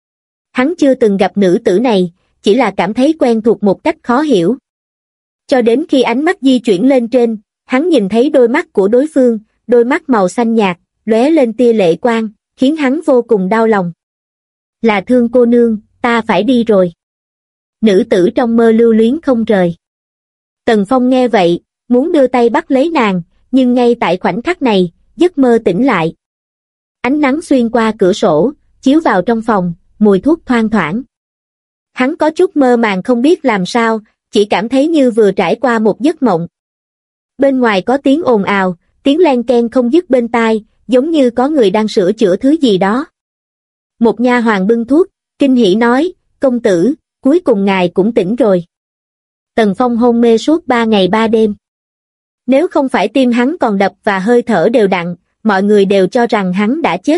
Hắn chưa từng gặp nữ tử này, chỉ là cảm thấy quen thuộc một cách khó hiểu. Cho đến khi ánh mắt di chuyển lên trên, hắn nhìn thấy đôi mắt của đối phương, đôi mắt màu xanh nhạt, lóe lên tia lệ quang, khiến hắn vô cùng đau lòng. Là Thương cô nương, ta phải đi rồi. Nữ tử trong mơ lưu luyến không rời. Tần Phong nghe vậy, muốn đưa tay bắt lấy nàng, nhưng ngay tại khoảnh khắc này, giấc mơ tỉnh lại. Ánh nắng xuyên qua cửa sổ, chiếu vào trong phòng, mùi thuốc thoang thoảng. Hắn có chút mơ màng không biết làm sao, chỉ cảm thấy như vừa trải qua một giấc mộng. Bên ngoài có tiếng ồn ào, tiếng len keng không dứt bên tai, giống như có người đang sửa chữa thứ gì đó. Một nha hoàn bưng thuốc, kinh hỉ nói, công tử, cuối cùng ngài cũng tỉnh rồi. Tần Phong hôn mê suốt 3 ngày 3 đêm. Nếu không phải tim hắn còn đập và hơi thở đều đặn, mọi người đều cho rằng hắn đã chết.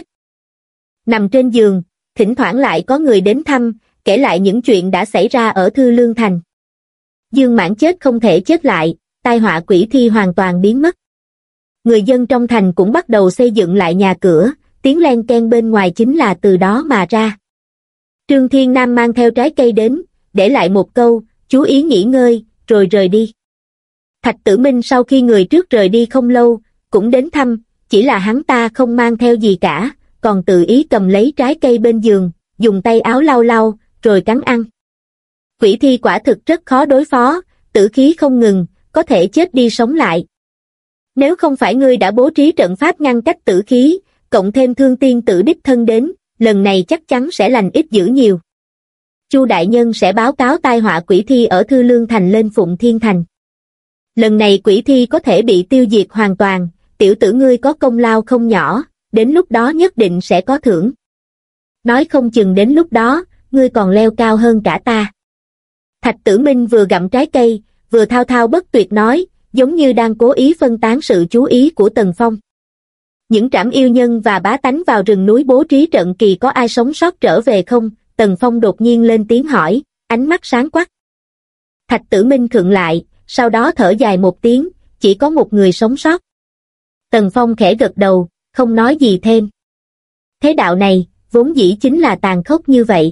Nằm trên giường, thỉnh thoảng lại có người đến thăm, kể lại những chuyện đã xảy ra ở Thư Lương Thành. Dương Mãn chết không thể chết lại, tai họa quỷ thi hoàn toàn biến mất. Người dân trong thành cũng bắt đầu xây dựng lại nhà cửa, tiếng len keng bên ngoài chính là từ đó mà ra. Trương Thiên Nam mang theo trái cây đến, để lại một câu, chú ý nghỉ ngơi, rồi rời đi. Thạch Tử Minh sau khi người trước rời đi không lâu, cũng đến thăm, chỉ là hắn ta không mang theo gì cả, còn tự ý cầm lấy trái cây bên giường, dùng tay áo lau lau, rồi cắn ăn. Quỷ thi quả thực rất khó đối phó, tử khí không ngừng, có thể chết đi sống lại. Nếu không phải ngươi đã bố trí trận pháp ngăn cách tử khí, cộng thêm Thương Tiên Tử đích thân đến, lần này chắc chắn sẽ lành ít dữ nhiều. Chu đại nhân sẽ báo cáo tai họa quỷ thi ở Thư Lương Thành lên Phụng Thiên Thành. Lần này quỷ thi có thể bị tiêu diệt hoàn toàn, tiểu tử ngươi có công lao không nhỏ, đến lúc đó nhất định sẽ có thưởng. Nói không chừng đến lúc đó, ngươi còn leo cao hơn cả ta. Thạch Tử Minh vừa gặm trái cây, vừa thao thao bất tuyệt nói, giống như đang cố ý phân tán sự chú ý của Tần Phong. Những trảm yêu nhân và bá tánh vào rừng núi bố trí trận kỳ có ai sống sót trở về không? Tần Phong đột nhiên lên tiếng hỏi, ánh mắt sáng quắc. Thạch Tử Minh khựng lại, sau đó thở dài một tiếng, chỉ có một người sống sót. Tần Phong khẽ gật đầu, không nói gì thêm. Thế đạo này, vốn dĩ chính là tàn khốc như vậy.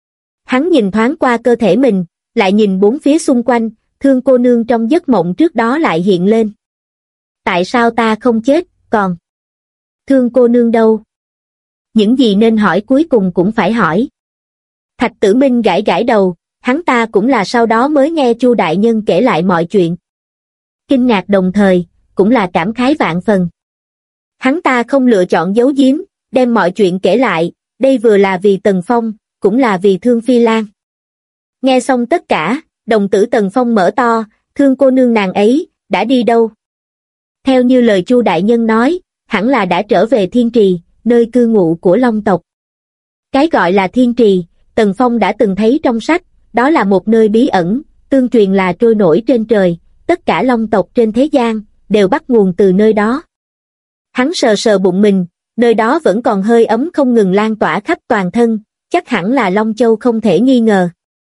Hắn nhìn thoáng qua cơ thể mình, lại nhìn bốn phía xung quanh, Thương cô nương trong giấc mộng trước đó lại hiện lên. Tại sao ta không chết, còn Thương cô nương đâu? Những gì nên hỏi cuối cùng cũng phải hỏi. Thạch Tử Minh gãi gãi đầu, hắn ta cũng là sau đó mới nghe Chu đại nhân kể lại mọi chuyện. Kinh ngạc đồng thời, cũng là cảm khái vạn phần. Hắn ta không lựa chọn giấu giếm, đem mọi chuyện kể lại, đây vừa là vì Tần Phong, cũng là vì Thương Phi Lan. Nghe xong tất cả, đồng tử Tần Phong mở to, Thương cô nương nàng ấy, đã đi đâu? Theo như lời Chu đại nhân nói, hẳn là đã trở về Thiên Trì, nơi cư ngụ của Long tộc. Cái gọi là Thiên Trì, Tần Phong đã từng thấy trong sách, đó là một nơi bí ẩn, tương truyền là trôi nổi trên trời, tất cả Long tộc trên thế gian, đều bắt nguồn từ nơi đó. Hắn sờ sờ bụng mình, nơi đó vẫn còn hơi ấm không ngừng lan tỏa khắp toàn thân, chắc hẳn là Long Châu không thể nghi ngờ.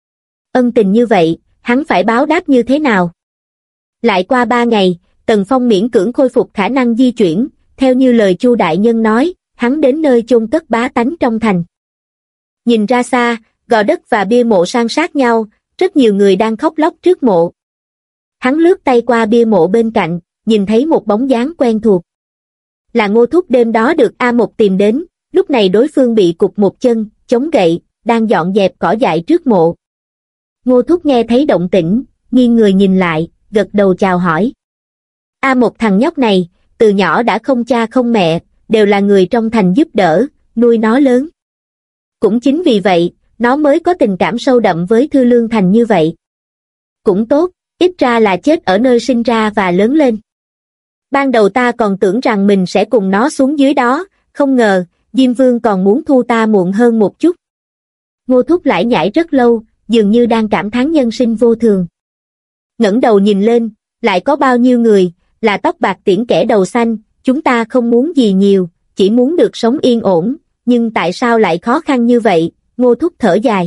Ân tình như vậy, hắn phải báo đáp như thế nào? Lại qua 3 ngày, Tần Phong miễn cưỡng khôi phục khả năng di chuyển, theo như lời Chu đại nhân nói, hắn đến nơi chôn cất bá tánh trong thành. Nhìn ra xa, gò đất và bia mộ san sát nhau, rất nhiều người đang khóc lóc trước mộ. Hắn lướt tay qua bia mộ bên cạnh, nhìn thấy một bóng dáng quen thuộc. Là Ngô Thúc đêm đó được A Mộc tìm đến, lúc này đối phương bị cụt một chân, chống gậy, đang dọn dẹp cỏ dại trước mộ. Ngô Thúc nghe thấy động tĩnh, nghiêng người nhìn lại, gật đầu chào hỏi. A Mộc thằng nhóc này, từ nhỏ đã không cha không mẹ, đều là người trong thành giúp đỡ, nuôi nó lớn. Cũng chính vì vậy, nó mới có tình cảm sâu đậm với Thư Lương Thành như vậy. Cũng tốt, ít ra là chết ở nơi sinh ra và lớn lên. Ban đầu ta còn tưởng rằng mình sẽ cùng nó xuống dưới đó, không ngờ, Diêm Vương còn muốn thu ta muộn hơn một chút. Ngô Thúc lải nhải rất lâu, dường như đang cảm thán nhân sinh vô thường. Ngẩng đầu nhìn lên, lại có bao nhiêu người, là tóc bạc tiễn kẻ đầu xanh, chúng ta không muốn gì nhiều, chỉ muốn được sống yên ổn, nhưng tại sao lại khó khăn như vậy? Ngô Thúc thở dài.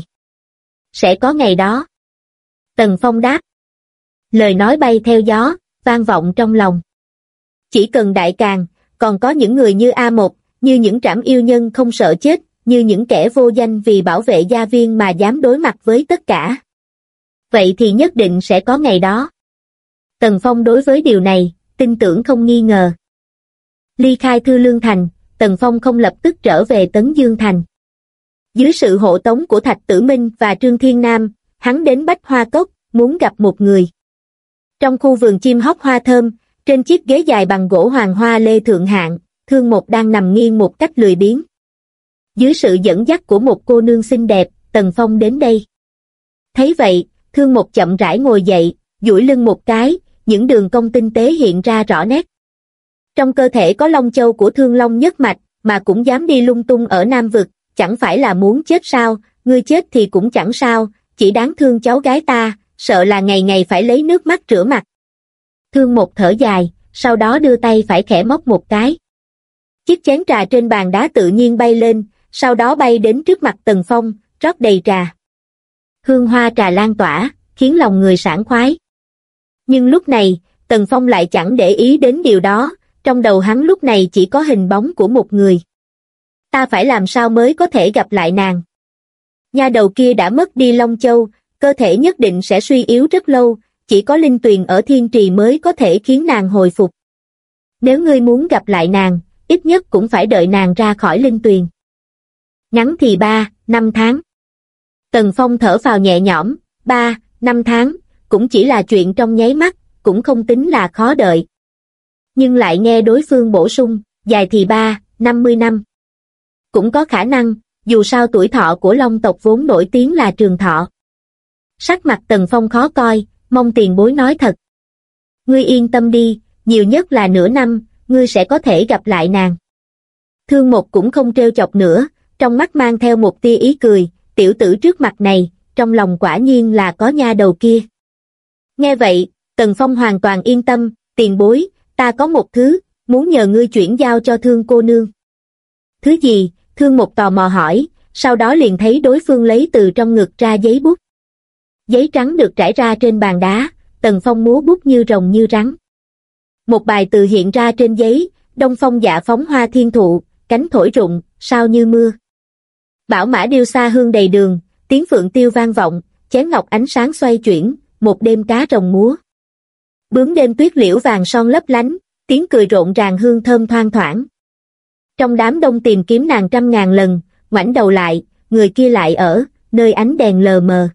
Sẽ có ngày đó. Tần Phong đáp. Lời nói bay theo gió, vang vọng trong lòng. Chỉ cần đại càng, còn có những người như A Mộc, như những trảm yêu nhân không sợ chết, như những kẻ vô danh vì bảo vệ gia viên mà dám đối mặt với tất cả. Vậy thì nhất định sẽ có ngày đó. Tần Phong đối với điều này, tin tưởng không nghi ngờ. Ly khai Thư Lương Thành, Tần Phong không lập tức trở về Tấn Dương Thành. Dưới sự hộ tống của Thạch Tử Minh và Trương Thiên Nam, hắn đến Bách Hoa Cốc, muốn gặp một người. Trong khu vườn chim hót hoa thơm, trên chiếc ghế dài bằng gỗ hoàng hoa lê thượng hạng, Thương Một đang nằm nghiêng một cách lười biếng. Dưới sự dẫn dắt của một cô nương xinh đẹp, Tần Phong đến đây. Thấy vậy, Thương Một chậm rãi ngồi dậy, duỗi lưng một cái, những đường cong tinh tế hiện ra rõ nét. Trong cơ thể có Long Châu của Thương Long nhất mạch, mà cũng dám đi lung tung ở Nam Vực, chẳng phải là muốn chết sao? Ngươi chết thì cũng chẳng sao, chỉ đáng thương cháu gái ta, sợ là ngày ngày phải lấy nước mắt rửa mặt. Thương Một thở dài, sau đó đưa tay phải khẽ móc một cái. Chiếc chén trà trên bàn đá tự nhiên bay lên, sau đó bay đến trước mặt Tần Phong, rót đầy trà. Hương hoa trà lan tỏa, khiến lòng người sảng khoái. Nhưng lúc này, Tần Phong lại chẳng để ý đến điều đó, trong đầu hắn lúc này chỉ có hình bóng của một người. Ta phải làm sao mới có thể gặp lại nàng? Nha đầu kia đã mất đi Long Châu, cơ thể nhất định sẽ suy yếu rất lâu, chỉ có linh tuyền ở Thiên Trì mới có thể khiến nàng hồi phục. Nếu ngươi muốn gặp lại nàng, ít nhất cũng phải đợi nàng ra khỏi linh tuyền. Ngắn thì 3-5 tháng. Tần Phong thở phào nhẹ nhõm, 3-5 tháng, cũng chỉ là chuyện trong nháy mắt, cũng không tính là khó đợi. Nhưng lại nghe đối phương bổ sung, dài thì 3-50 năm. Cũng có khả năng, dù sao tuổi thọ của Long tộc vốn nổi tiếng là trường thọ. Sắc mặt Tần Phong khó coi, mong tiền bối nói thật. Ngươi yên tâm đi, nhiều nhất là nửa năm, ngươi sẽ có thể gặp lại nàng. Thương Một cũng không trêu chọc nữa, trong mắt mang theo một tia ý cười, tiểu tử trước mặt này, trong lòng quả nhiên là có nha đầu kia. Nghe vậy, Tần Phong hoàn toàn yên tâm, tiền bối, ta có một thứ, muốn nhờ ngươi chuyển giao cho Thương cô nương. Thứ gì? Thương Một tò mò hỏi, sau đó liền thấy đối phương lấy từ trong ngực ra giấy bút. Giấy trắng được trải ra trên bàn đá, Tần Phong múa bút như rồng như rắn. Một bài từ hiện ra trên giấy, đông phong dạ phóng hoa thiên thụ, cánh thổi rụng, sao như mưa. Bảo mã điêu xa hương đầy đường, tiếng phượng tiêu vang vọng, chén ngọc ánh sáng xoay chuyển, một đêm cá rồng múa. Bướm đêm tuyết liễu vàng son lấp lánh, tiếng cười rộn ràng hương thơm thoang thoảng. Trong đám đông tìm kiếm nàng trăm ngàn lần, ngoảnh đầu lại, người kia lại ở, nơi ánh đèn lờ mờ.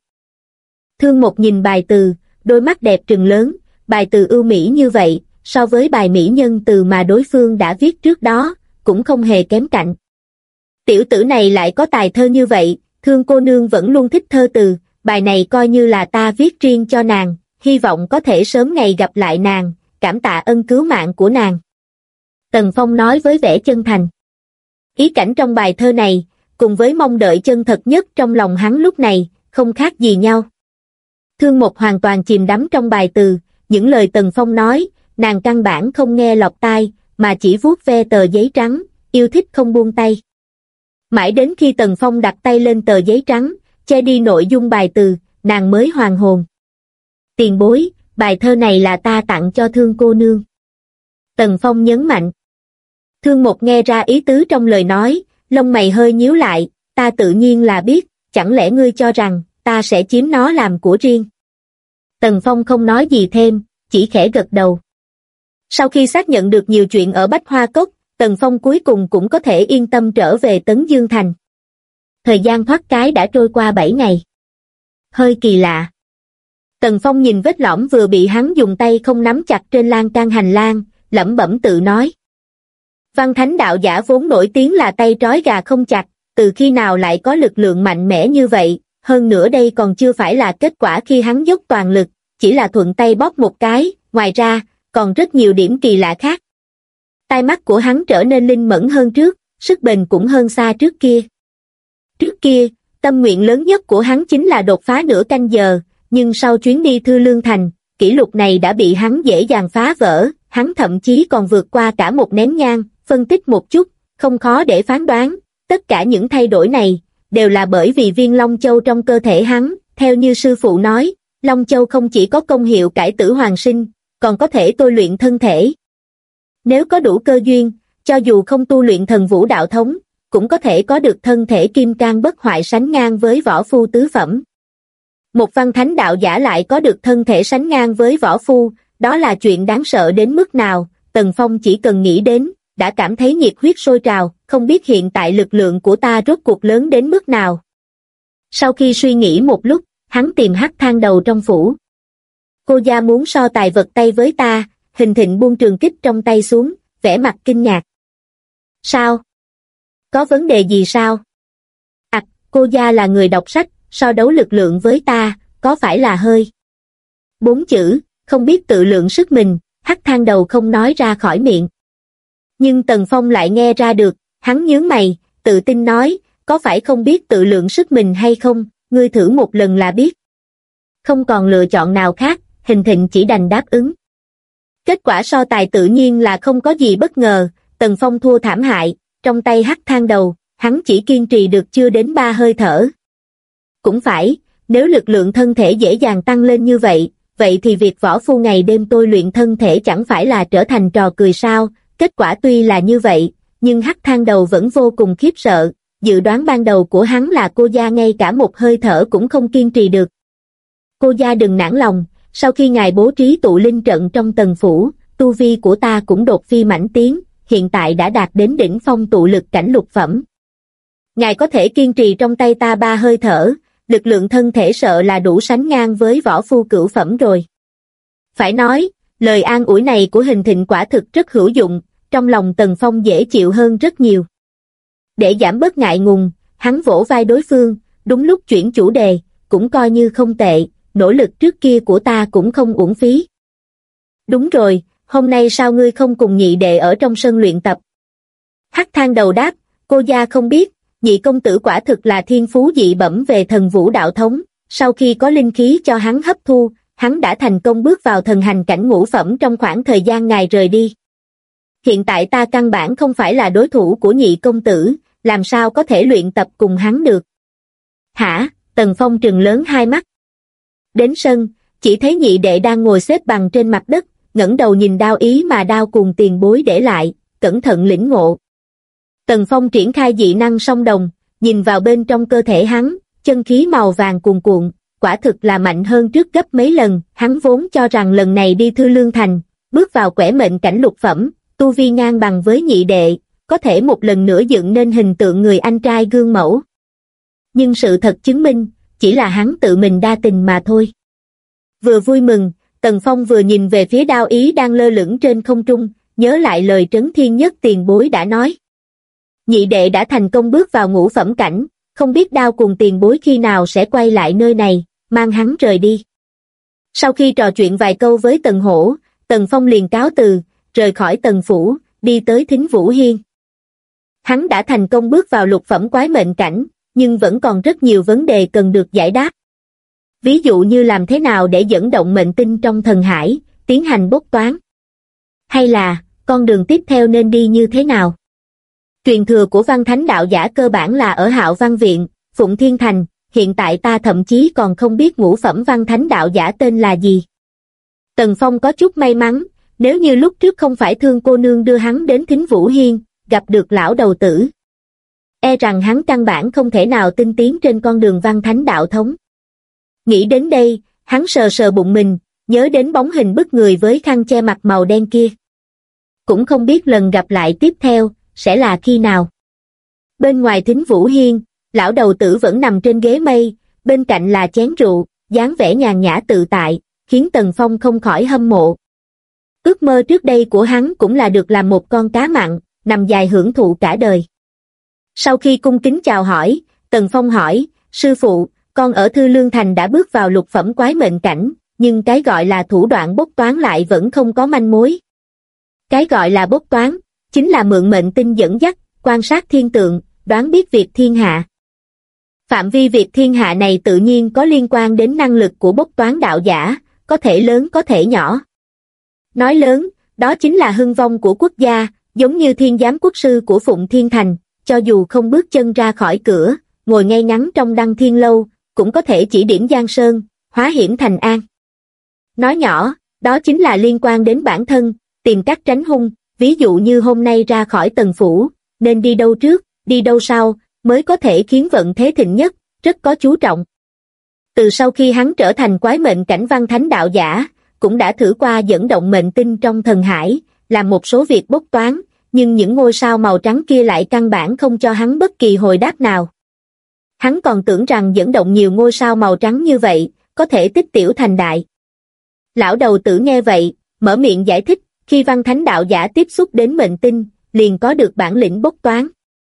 Thương Một nhìn bài từ, đôi mắt đẹp trừng lớn, bài từ ưu mỹ như vậy, so với bài mỹ nhân từ mà đối phương đã viết trước đó, cũng không hề kém cạnh. Tiểu tử này lại có tài thơ như vậy, Thương cô nương vẫn luôn thích thơ từ, bài này coi như là ta viết riêng cho nàng, hy vọng có thể sớm ngày gặp lại nàng, cảm tạ ân cứu mạng của nàng. Tần Phong nói với vẻ chân thành. Ý cảnh trong bài thơ này, cùng với mong đợi chân thật nhất trong lòng hắn lúc này, không khác gì nhau. Thương Một hoàn toàn chìm đắm trong bài từ, những lời Tần Phong nói, nàng căn bản không nghe lọt tai, mà chỉ vuốt ve tờ giấy trắng, yêu thích không buông tay. Mãi đến khi Tần Phong đặt tay lên tờ giấy trắng, che đi nội dung bài từ, nàng mới hoàn hồn. Tiền bối, bài thơ này là ta tặng cho Thương cô nương. Tần Phong nhấn mạnh. Thương Một nghe ra ý tứ trong lời nói, lông mày hơi nhíu lại, ta tự nhiên là biết, chẳng lẽ ngươi cho rằng, ta sẽ chiếm nó làm của riêng. Tần Phong không nói gì thêm, chỉ khẽ gật đầu. Sau khi xác nhận được nhiều chuyện ở Bách Hoa Cốc, Tần Phong cuối cùng cũng có thể yên tâm trở về Tấn Dương Thành. Thời gian thoát cái đã trôi qua 7 ngày. Hơi kỳ lạ. Tần Phong nhìn vết lõm vừa bị hắn dùng tay không nắm chặt trên lan can hành lang, lẩm bẩm tự nói. Văn Thánh đạo giả vốn nổi tiếng là tay trói gà không chặt, từ khi nào lại có lực lượng mạnh mẽ như vậy, hơn nữa đây còn chưa phải là kết quả khi hắn dốc toàn lực, chỉ là thuận tay bóp một cái, ngoài ra, còn rất nhiều điểm kỳ lạ khác. Tai mắt của hắn trở nên linh mẫn hơn trước, sức bền cũng hơn xa trước kia. Trước kia, tâm nguyện lớn nhất của hắn chính là đột phá nửa canh giờ, nhưng sau chuyến đi Thư Lương Thành, kỷ lục này đã bị hắn dễ dàng phá vỡ, hắn thậm chí còn vượt qua cả một nén nhang, phân tích một chút, không khó để phán đoán, tất cả những thay đổi này, đều là bởi vì viên Long Châu trong cơ thể hắn, theo như sư phụ nói, Long Châu không chỉ có công hiệu cải tử hoàn sinh, còn có thể tôi luyện thân thể. Nếu có đủ cơ duyên, cho dù không tu luyện thần vũ đạo thống, cũng có thể có được thân thể kim cang bất hoại sánh ngang với võ phu tứ phẩm. Một văn thánh đạo giả lại có được thân thể sánh ngang với võ phu, đó là chuyện đáng sợ đến mức nào, Tần Phong chỉ cần nghĩ đến, đã cảm thấy nhiệt huyết sôi trào, không biết hiện tại lực lượng của ta rốt cuộc lớn đến mức nào. Sau khi suy nghĩ một lúc, hắn tìm Hắc Thang đầu trong phủ. Cô gia muốn so tài vật tay với ta, Hình Thịnh buông trường kích trong tay xuống, vẻ mặt kinh ngạc. Sao? Có vấn đề gì sao? Cô gia là người đọc sách, so đấu lực lượng với ta, có phải là hơi? 4 chữ, không biết tự lượng sức mình, Hắc Thang Đầu không nói ra khỏi miệng. Nhưng Tần Phong lại nghe ra được, hắn nhướng mày, tự tin nói, có phải không biết tự lượng sức mình hay không, ngươi thử một lần là biết. Không còn lựa chọn nào khác, Hình Thịnh chỉ đành đáp ứng. Kết quả so tài tự nhiên là không có gì bất ngờ, Tần Phong thua thảm hại, trong tay Hắc Thang Đầu, hắn chỉ kiên trì được chưa đến 3 hơi thở. Cũng phải, nếu lực lượng thân thể dễ dàng tăng lên như vậy, vậy thì việc võ phu ngày đêm tôi luyện thân thể chẳng phải là trở thành trò cười sao? Kết quả tuy là như vậy, nhưng Hắc Thang Đầu vẫn vô cùng khiếp sợ, dự đoán ban đầu của hắn là cô gia ngay cả một hơi thở cũng không kiên trì được. Cô gia đừng nản lòng, sau khi ngài bố trí tụ linh trận trong Tần phủ, tu vi của ta cũng đột phi mãnh tiến, hiện tại đã đạt đến đỉnh phong tụ lực cảnh lục phẩm. Ngài có thể kiên trì trong tay ta 3 hơi thở, lực lượng thân thể sợ là đủ sánh ngang với võ phu cửu phẩm rồi. Phải nói, lời an ủi này của Hình Thịnh quả thực rất hữu dụng, trong lòng Tần Phong dễ chịu hơn rất nhiều. Để giảm bớt ngại ngùng, hắn vỗ vai đối phương, đúng lúc chuyển chủ đề, cũng coi như không tệ, nỗ lực trước kia của ta cũng không uổng phí. Đúng rồi, hôm nay sao ngươi không cùng nhị đệ ở trong sân luyện tập? Hắc Thang Đầu đáp, cô gia không biết, nhị công tử quả thực là thiên phú dị bẩm về thần vũ đạo thống, sau khi có linh khí cho hắn hấp thu, hắn đã thành công bước vào thần hành cảnh ngũ phẩm trong khoảng thời gian ngài rời đi. Hiện tại ta căn bản không phải là đối thủ của nhị công tử, làm sao có thể luyện tập cùng hắn được? Hả? Tần Phong trừng lớn hai mắt. Đến sân, chỉ thấy nhị đệ đang ngồi xếp bằng trên mặt đất, ngẩng đầu nhìn đao ý mà Đao Cuồng tiền bối để lại, cẩn thận lĩnh ngộ. Tần Phong triển khai dị năng song đồng, nhìn vào bên trong cơ thể hắn, chân khí màu vàng cuồn cuộn, quả thực là mạnh hơn trước gấp mấy lần, hắn vốn cho rằng lần này đi Thư Lương Thành, bước vào quẻ mệnh cảnh lục phẩm, tu vi ngang bằng với nhị đệ, có thể một lần nữa dựng nên hình tượng người anh trai gương mẫu. Nhưng sự thật chứng minh, chỉ là hắn tự mình đa tình mà thôi. Vừa vui mừng, Tần Phong vừa nhìn về phía đao ý đang lơ lửng trên không trung, nhớ lại lời Trấn Thiên Nhất tiền bối đã nói. Nhị đệ đã thành công bước vào ngũ phẩm cảnh, không biết Đao Cuồng tiền bối khi nào sẽ quay lại nơi này, mang hắn rời đi. Sau khi trò chuyện vài câu với Tần Hổ, Tần Phong liền cáo từ, rời khỏi Tần phủ, đi tới Thính Vũ Hiên. Hắn đã thành công bước vào lục phẩm quái mệnh cảnh, nhưng vẫn còn rất nhiều vấn đề cần được giải đáp. Ví dụ như làm thế nào để dẫn động mệnh tinh trong thần hải, tiến hành bốc toán. Hay là, con đường tiếp theo nên đi như thế nào? Truyền thừa của Văn Thánh đạo giả cơ bản là ở Hạo Văn Viện, Phụng Thiên Thành, hiện tại ta thậm chí còn không biết ngũ phẩm Văn Thánh đạo giả tên là gì. Tần Phong có chút may mắn, nếu như lúc trước không phải Thương cô nương đưa hắn đến Thính Vũ Hiên, gặp được lão đầu tử. E rằng hắn căn bản không thể nào tinh tiến trên con đường Văn Thánh đạo thống. Nghĩ đến đây, hắn sờ sờ bụng mình, nhớ đến bóng hình bức người với khăn che mặt màu đen kia. Cũng không biết lần gặp lại tiếp theo, sẽ là khi nào. Bên ngoài Thính Vũ Hiên, lão đầu tử vẫn nằm trên ghế mây, bên cạnh là chén rượu, dáng vẻ nhàn nhã tự tại, khiến Tần Phong không khỏi hâm mộ. Ước mơ trước đây của hắn cũng là được làm một con cá mặn, nằm dài hưởng thụ cả đời. Sau khi cung kính chào hỏi, Tần Phong hỏi, sư phụ, con ở Thư Lương Thành đã bước vào lục phẩm quái mệnh cảnh, nhưng cái gọi là thủ đoạn bốc toán lại vẫn không có manh mối. Cái gọi là bốc toán, chính là mượn mệnh tinh dẫn dắt, quan sát thiên tượng, đoán biết việc thiên hạ. Phạm vi việc thiên hạ này tự nhiên có liên quan đến năng lực của bốc toán đạo giả, có thể lớn có thể nhỏ. Nói lớn, đó chính là hưng vong của quốc gia, giống như thiên giám quốc sư của Phụng Thiên Thành, cho dù không bước chân ra khỏi cửa, ngồi ngay ngắn trong Đăng Thiên Lâu, cũng có thể chỉ điểm giang sơn, hóa hiểm thành an. Nói nhỏ, đó chính là liên quan đến bản thân, tìm cách tránh hung, ví dụ như hôm nay ra khỏi Tần phủ, nên đi đâu trước, đi đâu sau, mới có thể khiến vận thế thịnh nhất, rất có chú trọng. Từ sau khi hắn trở thành quái mệnh cảnh Văn Thánh đạo giả, cũng đã thử qua dẫn động mệnh tinh trong thần hải, làm một số việc bốc toán, nhưng những ngôi sao màu trắng kia lại căn bản không cho hắn bất kỳ hồi đáp nào. Hắn còn tưởng rằng dẫn động nhiều ngôi sao màu trắng như vậy, có thể tích tiểu thành đại. Lão đầu tử nghe vậy, mở miệng giải thích, khi văn thánh đạo giả tiếp xúc đến mệnh tinh, liền có được bản lĩnh bốc toán.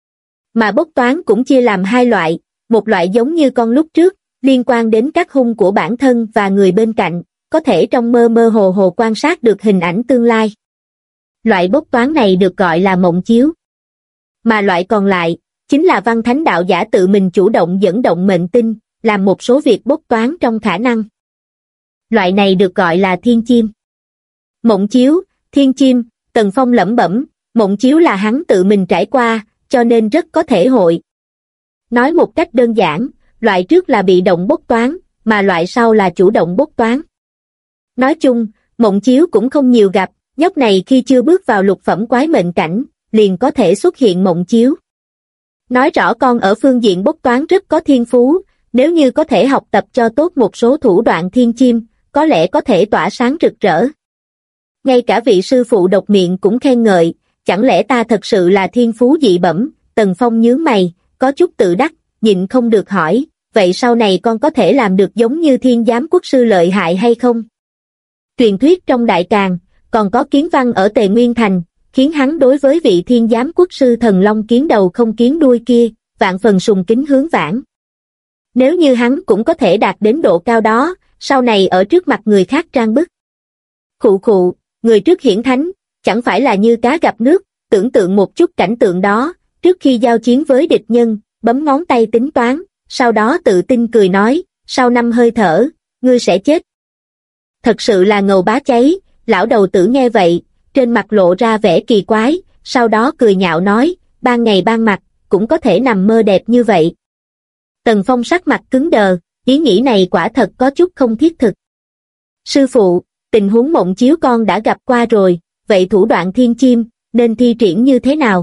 Mà bốc toán cũng chia làm hai loại, một loại giống như con lúc trước, liên quan đến các hung của bản thân và người bên cạnh, có thể trong mơ mơ hồ hồ quan sát được hình ảnh tương lai. Loại bốc toán này được gọi là mộng chiếu. Mà loại còn lại, chính là văn thánh đạo giả tự mình chủ động dẫn động mệnh tinh, làm một số việc bốc toán trong khả năng. Loại này được gọi là thiên chiêm. Mộng chiếu, thiên chiêm, Tần Phong lẩm bẩm, mộng chiếu là hắn tự mình trải qua, cho nên rất có thể hội. Nói một cách đơn giản, loại trước là bị động bốc toán, mà loại sau là chủ động bốc toán. Nói chung, mộng chiếu cũng không nhiều gặp, nhóc này khi chưa bước vào lục phẩm quái mệnh cảnh, liền có thể xuất hiện mộng chiếu. Nói rõ con ở phương diện bốc toán rất có thiên phú, nếu như có thể học tập cho tốt một số thủ đoạn thiên chiêm, có lẽ có thể tỏa sáng rực rỡ. Ngay cả vị sư phụ độc miệng cũng khen ngợi, chẳng lẽ ta thật sự là thiên phú dị bẩm. Tần Phong nhướng mày, có chút tự đắc, nhịn không được hỏi, vậy sau này con có thể làm được giống như Thiên Giám Quốc sư lợi hại hay không? Truyền thuyết trong Đại Càn, còn có kiến văn ở Tề Nguyên Thành, khiến hắn đối với vị Thiên Giám Quốc sư thần long kiến đầu không kiến đuôi kia, vạn phần sùng kính hướng vãn. Nếu như hắn cũng có thể đạt đến độ cao đó, sau này ở trước mặt người khác trang bức. Khụ khụ, người trước hiển thánh, chẳng phải là như cá gặp nước, tưởng tượng một chút cảnh tượng đó, trước khi giao chiến với địch nhân, bấm ngón tay tính toán, sau đó tự tin cười nói, sau 5 hơi thở, ngươi sẽ chết. Thật sự là ngầu bá cháy, lão đầu tử nghe vậy, trên mặt lộ ra vẻ kỳ quái, sau đó cười nhạo nói, ban ngày ban mặt, cũng có thể nằm mơ đẹp như vậy. Tần Phong sắc mặt cứng đờ, ý nghĩ này quả thật có chút không thiết thực. Sư phụ, tình huống mộng chiếu con đã gặp qua rồi, vậy thủ đoạn thiên chiêm, nên thi triển như thế nào?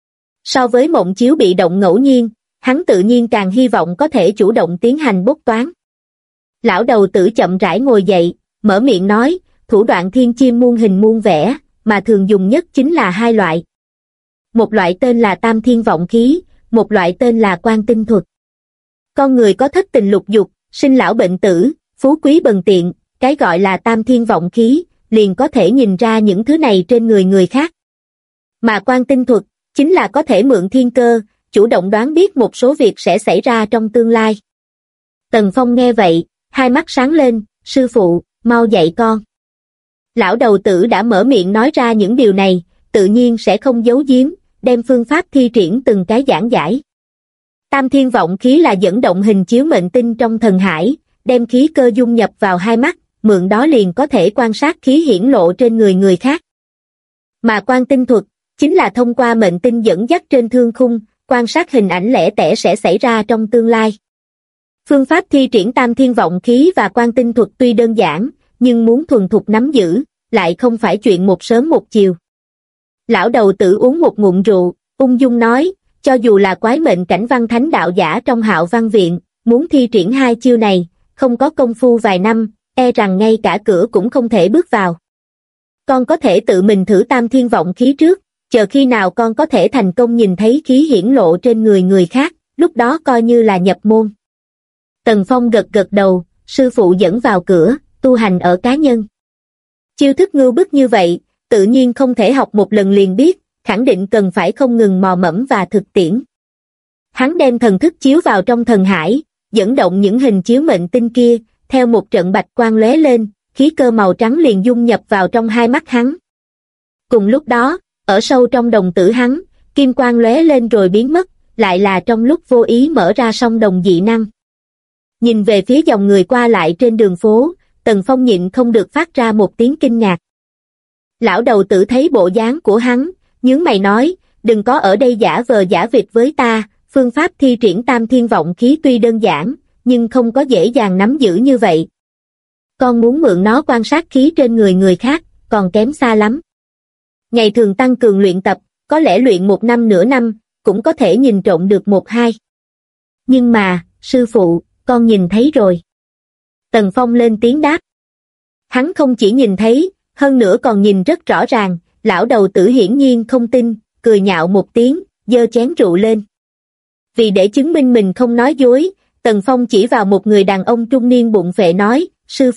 So với mộng chiếu bị động ngẫu nhiên, hắn tự nhiên càng hy vọng có thể chủ động tiến hành bốc toán. Lão đầu tử chậm rãi ngồi dậy, mở miệng nói, thủ đoạn thiên chiêm muôn hình muôn vẻ, mà thường dùng nhất chính là hai loại. Một loại tên là Tam Thiên Vọng Khí, một loại tên là Quan Tinh Thuật. Con người có thất tình lục dục, sinh lão bệnh tử, phú quý bần tiện, cái gọi là Tam Thiên Vọng Khí, liền có thể nhìn ra những thứ này trên người khác. Mà Quan Tinh Thuật, chính là có thể mượn thiên cơ, chủ động đoán biết một số việc sẽ xảy ra trong tương lai. Tần Phong nghe vậy, hai mắt sáng lên, sư phụ, mau dạy con. Lão đầu tử đã mở miệng nói ra những điều này, tự nhiên sẽ không giấu giếm, đem phương pháp thi triển từng cái giảng giải. Tam Thiên Vọng Khí là dẫn động hình chiếu mệnh tinh trong thần hải, đem khí cơ dung nhập vào hai mắt, mượn đó liền có thể quan sát khí hiển lộ trên người khác. Mà Quan Tinh Thuật, chính là thông qua mệnh tinh dẫn dắt trên thương khung, quan sát hình ảnh lẻ tẻ sẽ xảy ra trong tương lai. Phương pháp thi triển Tam Thiên Vọng Khí và Quan Tinh Thuật tuy đơn giản, nhưng muốn thuần thục nắm giữ, lại không phải chuyện một sớm một chiều. Lão đầu tử uống một ngụm rượu, ung dung nói, cho dù là quái mệnh cảnh văn thánh đạo giả trong Hạo Văn Viện, muốn thi triển hai chiêu này, không có công phu vài năm, e rằng ngay cả cửa cũng không thể bước vào. Con có thể tự mình thử Tam Thiên Vọng Khí trước, chờ khi nào con có thể thành công nhìn thấy khí hiển lộ trên người khác, lúc đó coi như là nhập môn. Tần Phong gật gật đầu, sư phụ dẫn vào cửa, tu hành ở cá nhân. Chiêu thức ngưu bức như vậy, tự nhiên không thể học một lần liền biết, khẳng định cần phải không ngừng mò mẫm và thực tiễn. Hắn đem thần thức chiếu vào trong thần hải, dẫn động những hình chiếu mệnh tinh kia, theo một trận bạch quang lóe lên, khí cơ màu trắng liền dung nhập vào trong hai mắt hắn. Cùng lúc đó, ở sâu trong đồng tử hắn, kim quang lóe lên rồi biến mất, lại là trong lúc vô ý mở ra song đồng dị năng. Nhìn về phía dòng người qua lại trên đường phố, Tần Phong nhịn không được phát ra một tiếng kinh ngạc. Lão đầu tử thấy bộ dáng của hắn, nhướng mày nói, đừng có ở đây giả vờ giả vịt với ta, phương pháp thi triển Tam Thiên Vọng Khí tuy đơn giản, nhưng không có dễ dàng nắm giữ như vậy. Con muốn mượn nó quan sát khí trên người khác, còn kém xa lắm. Ngày thường tăng cường luyện tập, có lẽ luyện 1 năm nửa năm, cũng có thể nhìn trộm được 1-2. Nhưng mà, sư phụ, con nhìn thấy rồi. Tần Phong lên tiếng đáp. Hắn không chỉ nhìn thấy, hơn nữa còn nhìn rất rõ ràng, lão đầu tử hiển nhiên không tin, cười nhạo một tiếng, giơ chén rượu lên. Vì để chứng minh mình không nói dối, Tần Phong chỉ vào một người đàn ông trung niên bụng phệ nói, sư phụ,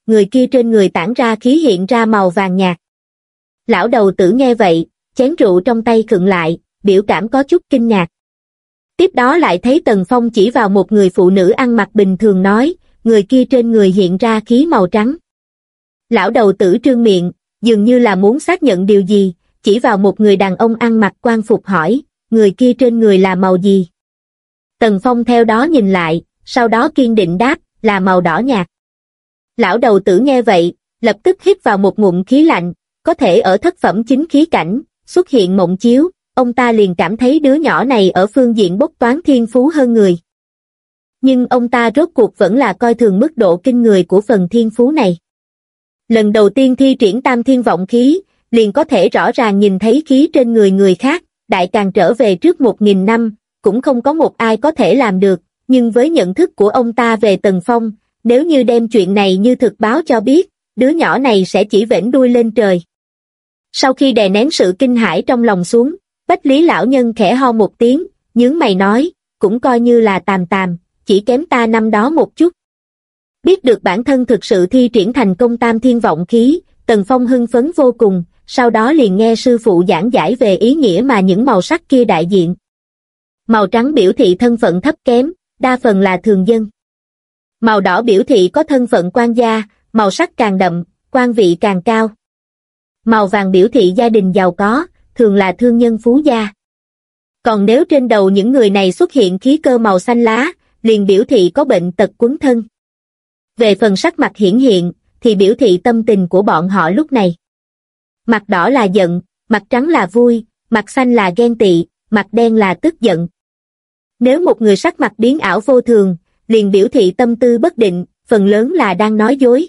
người kia trên người tản ra khí hiện ra màu vàng nhạt. Lão đầu tử nghe vậy, chén rượu trong tay khựng lại, biểu cảm có chút kinh ngạc. Tiếp đó lại thấy Tần Phong chỉ vào một người phụ nữ ăn mặc bình thường nói, người kia trên người hiện ra khí màu trắng. Lão đầu tử trương miệng, dường như là muốn xác nhận điều gì, chỉ vào một người đàn ông ăn mặc quan phục hỏi, người kia trên người là màu gì? Tần Phong theo đó nhìn lại, sau đó kiên định đáp, là màu đỏ nhạt. Lão đầu tử nghe vậy, lập tức hít vào một ngụm khí lạnh, có thể ở thất phẩm chính khí cảnh, xuất hiện mộng chiếu, ông ta liền cảm thấy đứa nhỏ này ở phương diện bốc toán thiên phú hơn người. Nhưng ông ta rốt cuộc vẫn là coi thường mức độ kinh người của phần thiên phú này. Lần đầu tiên thi triển tam thiên vọng khí, liền có thể rõ ràng nhìn thấy khí trên người người khác, đại càng trở về trước 1000 năm, cũng không có một ai có thể làm được, nhưng với nhận thức của ông ta về Tần Phong, nếu như đem chuyện này như thực báo cho biết, đứa nhỏ này sẽ chỉ vểnh đuôi lên trời. Sau khi đè nén sự kinh hãi trong lòng xuống, Bách Lý lão nhân khẽ ho một tiếng, nhướng mày nói, cũng coi như là tàm tàm, chỉ kém ta năm đó một chút. Biết được bản thân thực sự thi triển thành công tam thiên vọng khí, Tần Phong hưng phấn vô cùng, sau đó liền nghe sư phụ giảng giải về ý nghĩa mà những màu sắc kia đại diện. Màu trắng biểu thị thân phận thấp kém, đa phần là thường dân. Màu đỏ biểu thị có thân phận quan gia, màu sắc càng đậm, quan vị càng cao. Màu vàng biểu thị gia đình giàu có, thường là thương nhân phú gia. Còn nếu trên đầu những người này xuất hiện khí cơ màu xanh lá, liền biểu thị có bệnh tật quấn thân. Về phần sắc mặt hiển hiện, thì biểu thị tâm tình của bọn họ lúc này. Mặt đỏ là giận, mặt trắng là vui, mặt xanh là ghen tị, mặt đen là tức giận. Nếu một người sắc mặt biến ảo vô thường, liền biểu thị tâm tư bất định, phần lớn là đang nói dối.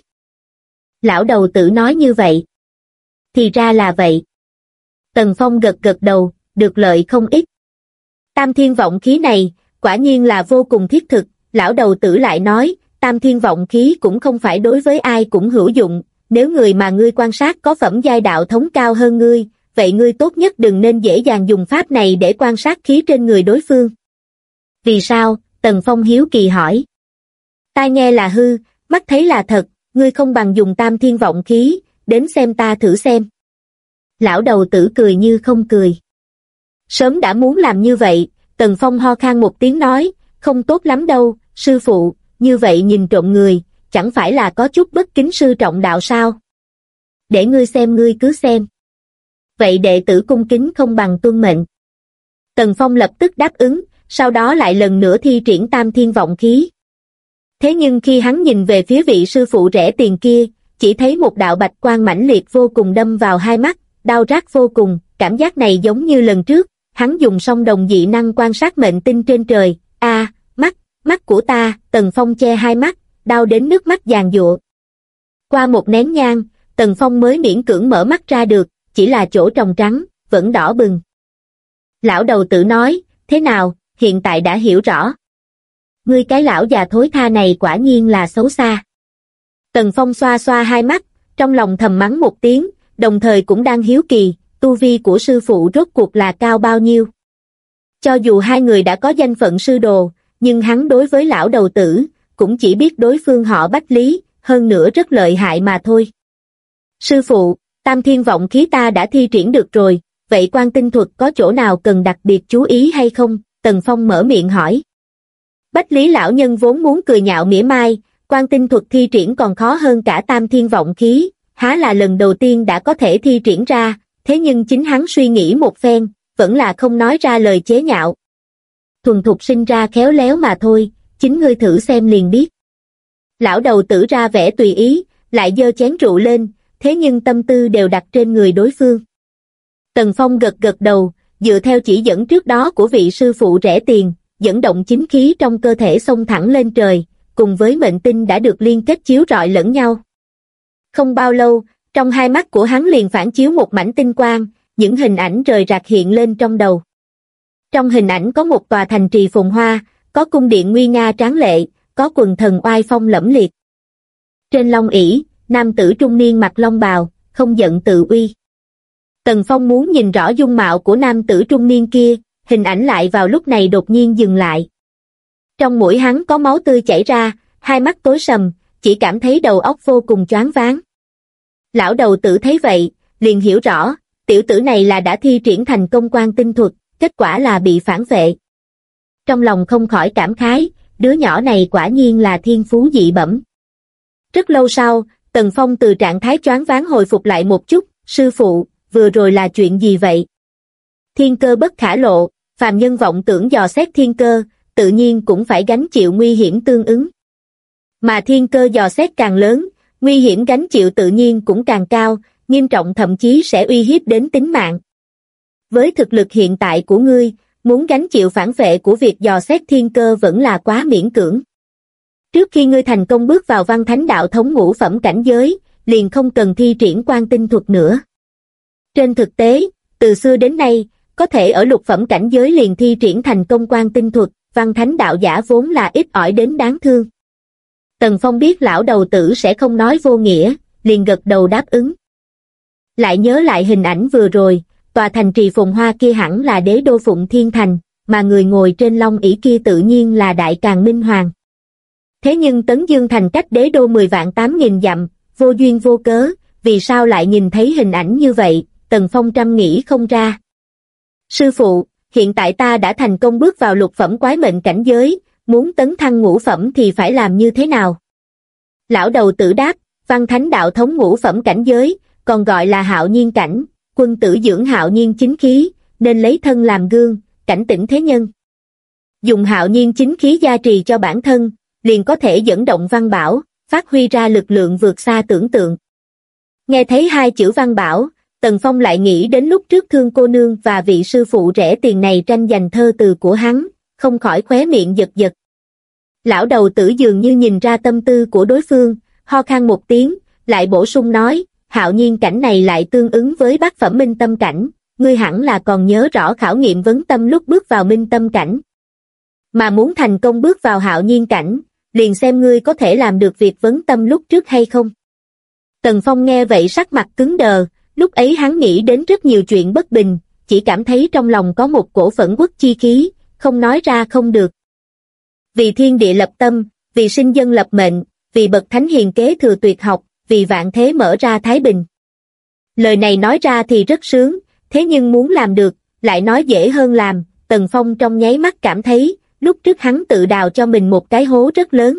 Lão đầu tử nói như vậy. Thì ra là vậy. Tần Phong gật gật đầu, được lợi không ít. Tam thiên vọng khí này, quả nhiên là vô cùng thiết thực, lão đầu tử lại nói, tam thiên vọng khí cũng không phải đối với ai cũng hữu dụng, nếu người mà ngươi quan sát có phẩm giai đạo thống cao hơn ngươi, vậy ngươi tốt nhất đừng nên dễ dàng dùng pháp này để quan sát khí trên người đối phương. Vì sao? Tần Phong hiếu kỳ hỏi. Tai nghe là hư, mắt thấy là thật, ngươi không bằng dùng tam thiên vọng khí, đến xem ta thử xem. Lão đầu tử cười như không cười. Sớm đã muốn làm như vậy, Tần Phong ho khan một tiếng nói, không tốt lắm đâu, sư phụ, như vậy nhìn trộm người, chẳng phải là có chút bất kính sư trọng đạo sao? Để ngươi xem ngươi cứ xem. Vậy đệ tử cung kính không bằng tuân mệnh. Tần Phong lập tức đáp ứng, sau đó lại lần nữa thi triển tam thiên vọng khí. Thế nhưng khi hắn nhìn về phía vị sư phụ rẻ tiền kia, chỉ thấy một đạo bạch quang mãnh liệt vô cùng đâm vào hai mắt, đau rát vô cùng, cảm giác này giống như lần trước, hắn dùng song đồng dị năng quan sát mệnh tinh trên trời, mắt của ta, Tần Phong che hai mắt, đau đến nước mắt giàn giụa. Qua một nén nhang, Tần Phong mới miễn cưỡng mở mắt ra được, chỉ là chỗ tròng trắng, vẫn đỏ bừng. Lão đầu tử nói, thế nào, hiện tại đã hiểu rõ. Ngươi cái lão già thối tha này quả nhiên là xấu xa. Tần Phong xoa xoa hai mắt, trong lòng thầm mắng một tiếng, đồng thời cũng đang hiếu kỳ, tu vi của sư phụ rốt cuộc là cao bao nhiêu. Cho dù hai người đã có danh phận sư đồ, nhưng hắn đối với lão đầu tử, cũng chỉ biết đối phương họ Bách Lý, hơn nữa rất lợi hại mà thôi. Sư phụ, tam thiên vọng khí ta đã thi triển được rồi, vậy quan tinh thuật có chỗ nào cần đặc biệt chú ý hay không? Tần Phong mở miệng hỏi. Bách Lý lão nhân vốn muốn cười nhạo mỉa mai, quan tinh thuật thi triển còn khó hơn cả tam thiên vọng khí, há là lần đầu tiên đã có thể thi triển ra, thế nhưng chính hắn suy nghĩ một phen, vẫn là không nói ra lời chế nhạo. Thuần thục sinh ra khéo léo mà thôi, chính ngươi thử xem liền biết. Lão đầu tử ra vẻ tùy ý, lại giơ chén rượu lên, thế nhưng tâm tư đều đặt trên người đối phương. Tần Phong gật gật đầu, dựa theo chỉ dẫn trước đó của vị sư phụ rẻ tiền, dẫn động chính khí trong cơ thể xông thẳng lên trời, cùng với mệnh tinh đã được liên kết chiếu rọi lẫn nhau. Không bao lâu, trong hai mắt của hắn liền phản chiếu một mảnh tinh quang, những hình ảnh rời rạc hiện lên trong đầu. Trong hình ảnh có một tòa thành trì phồn hoa, có cung điện nguy nga tráng lệ, có quần thần oai phong lẫm liệt. Trên long ỷ, nam tử trung niên mặc long bào, không giận tự uy. Tần Phong muốn nhìn rõ dung mạo của nam tử trung niên kia, hình ảnh lại vào lúc này đột nhiên dừng lại. Trong mũi hắn có máu tươi chảy ra, hai mắt tối sầm, chỉ cảm thấy đầu óc vô cùng choáng váng. Lão đầu tử thấy vậy, liền hiểu rõ, tiểu tử này là đã thi triển thành công quan tinh thuật, kết quả là bị phản vệ. Trong lòng không khỏi cảm khái, đứa nhỏ này quả nhiên là thiên phú dị bẩm. Rất lâu sau, Tần Phong từ trạng thái choáng váng hồi phục lại một chút, sư phụ, vừa rồi là chuyện gì vậy? Thiên cơ bất khả lộ, phàm nhân vọng tưởng dò xét thiên cơ, tự nhiên cũng phải gánh chịu nguy hiểm tương ứng. Mà thiên cơ dò xét càng lớn, nguy hiểm gánh chịu tự nhiên cũng càng cao, nghiêm trọng thậm chí sẽ uy hiếp đến tính mạng. Với thực lực hiện tại của ngươi, muốn gánh chịu phản vệ của việc dò xét thiên cơ vẫn là quá miễn cưỡng. Trước khi ngươi thành công bước vào văn thánh đạo thống ngũ phẩm cảnh giới, liền không cần thi triển quan tinh thuật nữa. Trên thực tế, từ xưa đến nay, có thể ở lục phẩm cảnh giới liền thi triển thành công quan tinh thuật, văn thánh đạo giả vốn là ít ỏi đến đáng thương. Tần Phong biết lão đầu tử sẽ không nói vô nghĩa, liền gật đầu đáp ứng. Lại nhớ lại hình ảnh vừa rồi, tòa thành trì phồn hoa kia hẳn là đế đô Phụng Thiên Thành, mà người ngồi trên long ỷ kia tự nhiên là Đại Càn Minh Hoàng. Thế nhưng Tấn Dương Thành cách đế đô 10.800 dặm, vô duyên vô cớ, vì sao lại nhìn thấy hình ảnh như vậy, Tần Phong trăm nghĩ không ra. Sư phụ, hiện tại ta đã thành công bước vào lục phẩm quái mệnh cảnh giới, muốn tấn thăng ngũ phẩm thì phải làm như thế nào? Lão đầu tử đáp, văn thánh đạo thống ngũ phẩm cảnh giới, còn gọi là hạo nhiên cảnh, quân tử dưỡng hạo nhiên chính khí, nên lấy thân làm gương, cảnh tỉnh thế nhân. Dùng hạo nhiên chính khí gia trì cho bản thân, liền có thể dẫn động văn bảo, phát huy ra lực lượng vượt xa tưởng tượng. Nghe thấy hai chữ văn bảo, Tần Phong lại nghĩ đến lúc trước Thương cô nương và vị sư phụ rẻ tiền này tranh giành thơ từ của hắn, không khỏi khóe miệng giật giật. Lão đầu tử dường như nhìn ra tâm tư của đối phương, ho khan một tiếng, lại bổ sung nói, hạo nhiên cảnh này lại tương ứng với bát phẩm minh tâm cảnh, ngươi hẳn là còn nhớ rõ khảo nghiệm vấn tâm lúc bước vào minh tâm cảnh. Mà muốn thành công bước vào hạo nhiên cảnh, liền xem ngươi có thể làm được việc vấn tâm lúc trước hay không. Tần Phong nghe vậy sắc mặt cứng đờ, lúc ấy hắn nghĩ đến rất nhiều chuyện bất bình, chỉ cảm thấy trong lòng có một cổ phẫn uất chi khí, không nói ra không được. Vì thiên địa lập tâm, vì sinh dân lập mệnh, vì bậc thánh hiền kế thừa tuyệt học, vì vạn thế mở ra thái bình. Lời này nói ra thì rất sướng, thế nhưng muốn làm được, lại nói dễ hơn làm, Tần Phong trong nháy mắt cảm thấy, lúc trước hắn tự đào cho mình một cái hố rất lớn.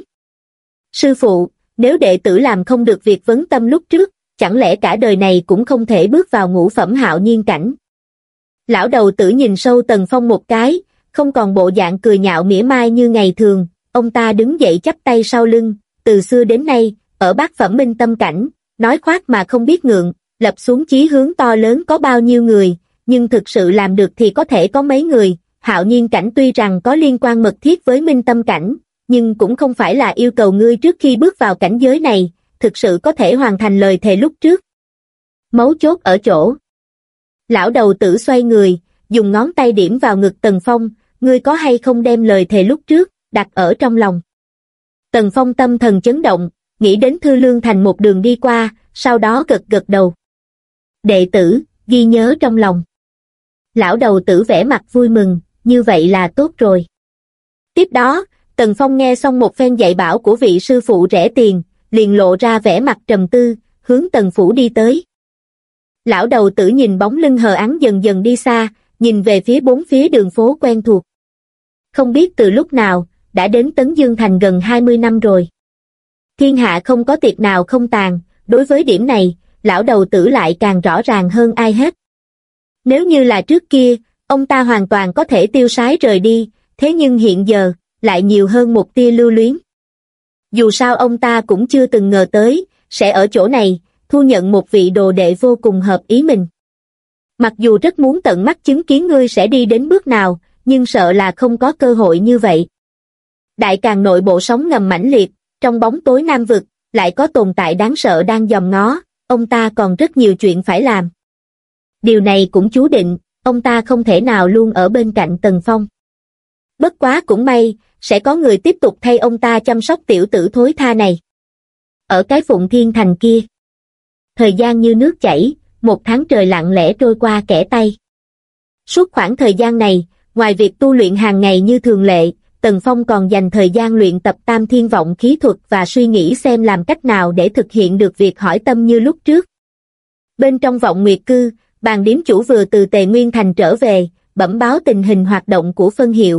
Sư phụ, nếu đệ tử làm không được việc vấn tâm lúc trước, chẳng lẽ cả đời này cũng không thể bước vào ngũ phẩm hạo nhiên cảnh? Lão đầu tử nhìn sâu Tần Phong một cái, không còn bộ dạng cười nhạo mỉa mai như ngày thường, ông ta đứng dậy chắp tay sau lưng, từ xưa đến nay, ở bát phẩm minh tâm cảnh, nói khoác mà không biết ngượng, lập xuống chí hướng to lớn có bao nhiêu người, nhưng thực sự làm được thì có thể có mấy người. Hạo nhiên cảnh tuy rằng có liên quan mật thiết với minh tâm cảnh, nhưng cũng không phải là yêu cầu ngươi trước khi bước vào cảnh giới này, thực sự có thể hoàn thành lời thề lúc trước. Mấu chốt ở chỗ. Lão đầu tử xoay người, dùng ngón tay điểm vào ngực Tần Phong, ngươi có hay không đem lời thề lúc trước, đặt ở trong lòng. Tần Phong tâm thần chấn động, nghĩ đến Thư Lương Thành một đường đi qua, sau đó gật gật đầu. Đệ tử, ghi nhớ trong lòng. Lão đầu tử vẻ mặt vui mừng, như vậy là tốt rồi. Tiếp đó, Tần Phong nghe xong một phen dạy bảo của vị sư phụ rẻ tiền, liền lộ ra vẻ mặt trầm tư, hướng Tần phủ đi tới. Lão đầu tử nhìn bóng lưng hờ ẵn dần dần đi xa, nhìn về phía bốn phía đường phố quen thuộc. Không biết từ lúc nào, đã đến Tấn Dương Thành gần 20 năm rồi. Thiên hạ không có tiệc nào không tàn, đối với điểm này, lão đầu tử lại càng rõ ràng hơn ai hết. Nếu như là trước kia, ông ta hoàn toàn có thể tiêu sái rời đi, thế nhưng hiện giờ, lại nhiều hơn một tia lưu luyến. Dù sao ông ta cũng chưa từng ngờ tới, sẽ ở chỗ này, thu nhận một vị đồ đệ vô cùng hợp ý mình. Mặc dù rất muốn tận mắt chứng kiến ngươi sẽ đi đến bước nào, nhưng sợ là không có cơ hội như vậy. Đại Càn nội bộ sóng ngầm mãnh liệt, trong bóng tối Nam Vực, lại có tồn tại đáng sợ đang dòm ngó, ông ta còn rất nhiều chuyện phải làm. Điều này cũng chú định, ông ta không thể nào luôn ở bên cạnh Tần Phong. Bất quá cũng may, sẽ có người tiếp tục thay ông ta chăm sóc tiểu tử thối tha này. Ở cái Phụng Thiên Thành kia, thời gian như nước chảy, một tháng trời lặng lẽ trôi qua kẻ tay. Suốt khoảng thời gian này, ngoài việc tu luyện hàng ngày như thường lệ, Tần Phong còn dành thời gian luyện tập Tam Thiên Vọng khí thuật và suy nghĩ xem làm cách nào để thực hiện được việc hỏi tâm như lúc trước. Bên trong Vọng Nguyệt Cư, Bàn điếm chủ vừa từ Tề Nguyên Thành trở về, bẩm báo tình hình hoạt động của phân hiệu.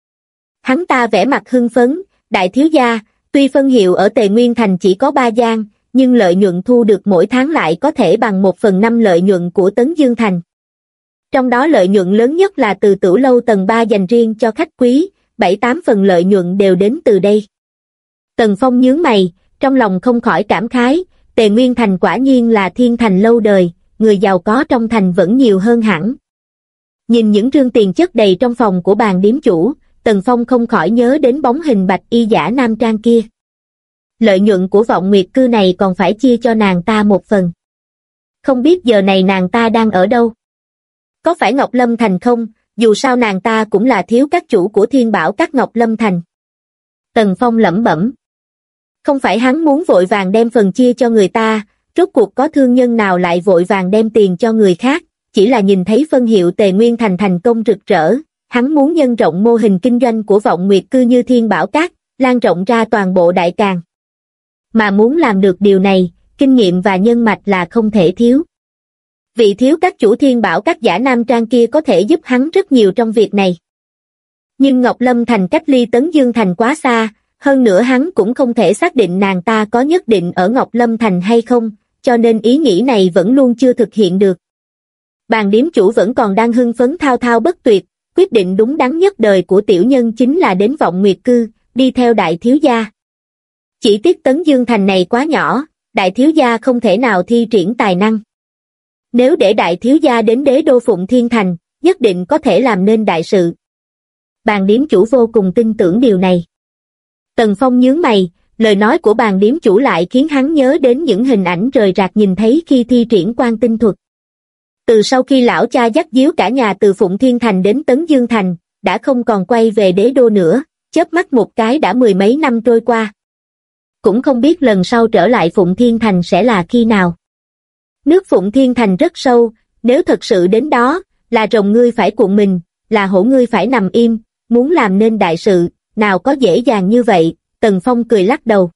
Hắn ta vẻ mặt hưng phấn, đại thiếu gia, tuy phân hiệu ở Tề Nguyên Thành chỉ có 3 gian, nhưng lợi nhuận thu được mỗi tháng lại có thể bằng 1/5 lợi nhuận của Tấn Dương Thành. Trong đó lợi nhuận lớn nhất là từ Tửu Lâu tầng 3 dành riêng cho khách quý, 7-8 phần lợi nhuận đều đến từ đây. Tần Phong nhướng mày, trong lòng không khỏi cảm khái, Tề Nguyên Thành quả nhiên là thiên thành lâu đời, người giàu có trong thành vẫn nhiều hơn hẳn. Nhìn những rương tiền chất đầy trong phòng của Bàn điếm chủ, Tần Phong không khỏi nhớ đến bóng hình bạch y giả nam trang kia. Lợi nhuận của Vọng Nguyệt Cư này còn phải chia cho nàng ta một phần. Không biết giờ này nàng ta đang ở đâu? Có phải Ngọc Lâm Thành không? Dù sao nàng ta cũng là thiếu các chủ của Thiên Bảo các Ngọc Lâm Thành. Tần Phong lẩm bẩm. Không phải hắn muốn vội vàng đem phần chia cho người ta, rốt cuộc có thương nhân nào lại vội vàng đem tiền cho người khác, chỉ là nhìn thấy phân hiệu Tề Nguyên Thành thành công rực rỡ, hắn muốn nhân rộng mô hình kinh doanh của Vọng Nguyệt Cư như Thiên Bảo Các, lan rộng ra toàn bộ Đại Càn. Mà muốn làm được điều này, kinh nghiệm và nhân mạch là không thể thiếu. Vị thiếu các chủ Thiên Bảo Các giả nam trang kia có thể giúp hắn rất nhiều trong việc này. Nhưng Ngọc Lâm Thành cách ly Tấn Dương Thành quá xa, hơn nữa hắn cũng không thể xác định nàng ta có nhất định ở Ngọc Lâm Thành hay không, cho nên ý nghĩ này vẫn luôn chưa thực hiện được. Bàn điếm chủ vẫn còn đang hưng phấn thao thao bất tuyệt, quyết định đúng đắn nhất đời của tiểu nhân chính là đến Vọng Nguyệt Cư, đi theo đại thiếu gia. Chỉ tiếc Tấn Dương Thành này quá nhỏ, đại thiếu gia không thể nào thi triển tài năng. Nếu để đại thiếu gia đến đế đô Phụng Thiên Thành, nhất định có thể làm nên đại sự. Bàn điếm chủ vô cùng tin tưởng điều này. Tần Phong nhướng mày, lời nói của bàn điếm chủ lại khiến hắn nhớ đến những hình ảnh rời rạc nhìn thấy khi thi triển quan tinh thuật. Từ sau khi lão cha dắt díu cả nhà từ Phụng Thiên Thành đến Tấn Dương Thành, đã không còn quay về đế đô nữa, chớp mắt một cái đã 10 mấy năm trôi qua. Cũng không biết lần sau trở lại Phụng Thiên Thành sẽ là khi nào. Nước Phụng Thiên Thành rất sâu, nếu thật sự đến đó, là rồng ngươi phải cuộn mình, là hổ ngươi phải nằm im, muốn làm nên đại sự, nào có dễ dàng như vậy, Tần Phong cười lắc đầu.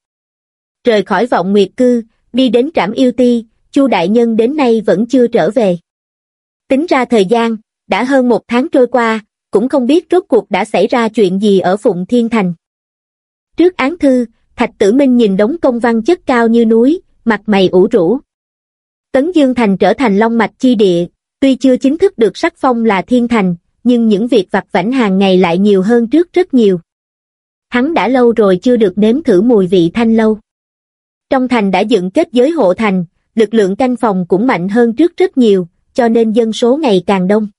Rời khỏi Vọng Nguyệt Cư, đi đến Trảm Yêu Ti, Chu đại nhân đến nay vẫn chưa trở về. Tính ra thời gian, đã hơn 1 tháng trôi qua, cũng không biết rốt cuộc đã xảy ra chuyện gì ở Phụng Thiên Thành. Trước án thư, Thạch Tử Minh nhìn đống công văn chất cao như núi, mặt mày ủ rũ. Tấn Dương Thành trở thành long mạch chi địa, tuy chưa chính thức được sắc phong là thiên thành, nhưng những việc vặt vãnh hàng ngày lại nhiều hơn trước rất nhiều. Hắn đã lâu rồi chưa được nếm thử mùi vị thanh lâu. Trong thành đã dựng kết giới hộ thành, lực lượng canh phòng cũng mạnh hơn trước rất nhiều, cho nên dân số ngày càng đông.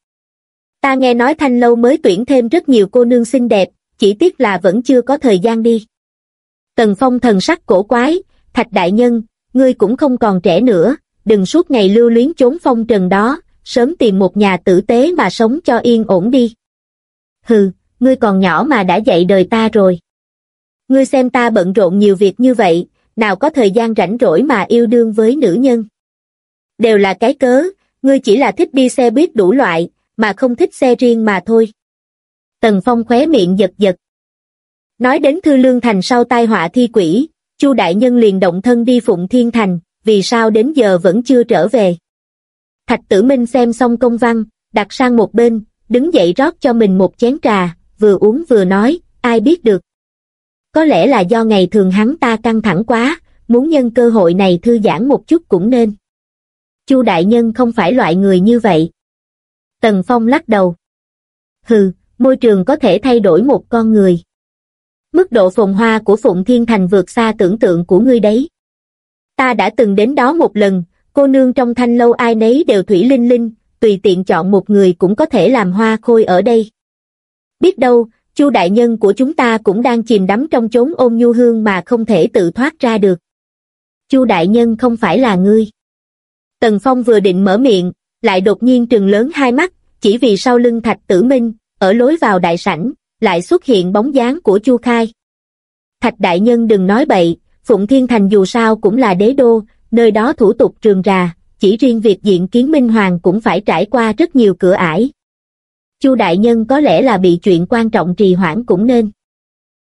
Ta nghe nói thanh lâu mới tuyển thêm rất nhiều cô nương xinh đẹp, chỉ tiếc là vẫn chưa có thời gian đi. Tần Phong thần sắc cổ quái, Thạch đại nhân, ngươi cũng không còn trẻ nữa, đừng suốt ngày lưu luyến chốn phong trần đó, sớm tìm một nhà tử tế mà sống cho yên ổn đi. Hừ, ngươi còn nhỏ mà đã dạy đời ta rồi. Ngươi xem ta bận rộn nhiều việc như vậy, nào có thời gian rảnh rỗi mà yêu đương với nữ nhân. Đều là cái cớ, ngươi chỉ là thích đi xe buýt đủ loại, mà không thích xe riêng mà thôi. Tần Phong khóe miệng giật giật. Nói đến Thư Lương Thành sau tai họa thi quỷ, Chu đại nhân liền động thân đi Phụng Thiên Thành, vì sao đến giờ vẫn chưa trở về. Thạch Tử Minh xem xong công văn, đặt sang một bên, đứng dậy rót cho mình một chén trà, vừa uống vừa nói, ai biết được. Có lẽ là do ngày thường hắn ta căng thẳng quá, muốn nhân cơ hội này thư giãn một chút cũng nên. Chu đại nhân không phải loại người như vậy. Tần Phong lắc đầu. Hừ, môi trường có thể thay đổi một con người. Mức độ phồn hoa của Phụng Thiên Thành vượt xa tưởng tượng của ngươi đấy. Ta đã từng đến đó một lần, cô nương trong thanh lâu ai nấy đều thủy linh linh, tùy tiện chọn một người cũng có thể làm hoa khôi ở đây. Biết đâu, Chu đại nhân của chúng ta cũng đang chìm đắm trong chốn ôn nhu hương mà không thể tự thoát ra được. Chu đại nhân không phải là ngươi. Tần Phong vừa định mở miệng, lại đột nhiên trừng lớn hai mắt, chỉ vì sau lưng Thạch Tử Minh, ở lối vào đại sảnh, lại xuất hiện bóng dáng của Chu Khai. Thạch đại nhân đừng nói bậy, Phụng Thiên Thành dù sao cũng là đế đô, nơi đó thủ tục rườm rà, chỉ riêng việc diện kiến Minh Hoàng cũng phải trải qua rất nhiều cửa ải. Chu đại nhân có lẽ là bị chuyện quan trọng trì hoãn cũng nên.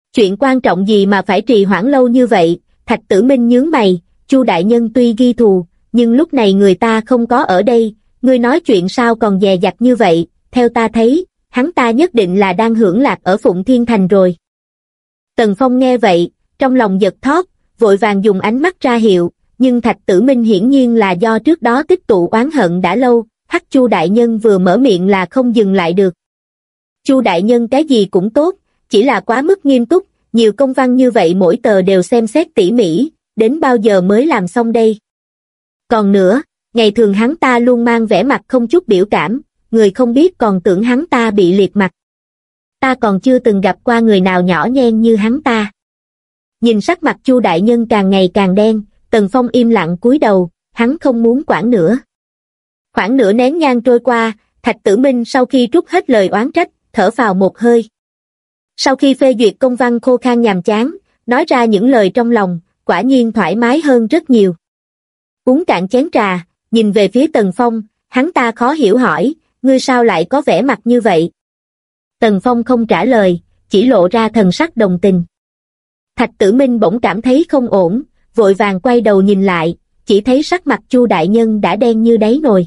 Chuyện quan trọng gì mà phải trì hoãn lâu như vậy? Thạch Tử Minh nhướng mày, Chu đại nhân tuy ghi thù, nhưng lúc này người ta không có ở đây, ngươi nói chuyện sao còn dè dặt như vậy, theo ta thấy, hắn ta nhất định là đang hưởng lạc ở Phụng Thiên Thành rồi. Tần Phong nghe vậy, trong lòng giật thót, vội vàng dùng ánh mắt ra hiệu, nhưng Thạch Tử Minh hiển nhiên là do trước đó tích tụ oán hận đã lâu, hắc Chu đại nhân vừa mở miệng là không dừng lại được. Chu đại nhân cái gì cũng tốt, chỉ là quá mức nghiêm túc, nhiều công văn như vậy mỗi tờ đều xem xét tỉ mỉ, đến bao giờ mới làm xong đây? Còn nữa, ngày thường hắn ta luôn mang vẻ mặt không chút biểu cảm, người không biết còn tưởng hắn ta bị liệt mặt. Ta còn chưa từng gặp qua người nào nhỏ nhen như hắn ta. Nhìn sắc mặt Chu đại nhân càng ngày càng đen, Tần Phong im lặng cúi đầu, hắn không muốn quản nữa. Khoảng nửa nén nhang trôi qua, Thạch Tử Minh sau khi trút hết lời oán trách, thở phào một hơi. Sau khi phê duyệt công văn khô khan nhàm chán, nói ra những lời trong lòng, quả nhiên thoải mái hơn rất nhiều. Uống cạn chén trà, nhìn về phía Tần Phong, hắn ta khó hiểu hỏi, ngươi sao lại có vẻ mặt như vậy? Tần Phong không trả lời, chỉ lộ ra thần sắc đồng tình. Thạch Tử Minh bỗng cảm thấy không ổn, vội vàng quay đầu nhìn lại, chỉ thấy sắc mặt Chu đại nhân đã đen như đáy nồi.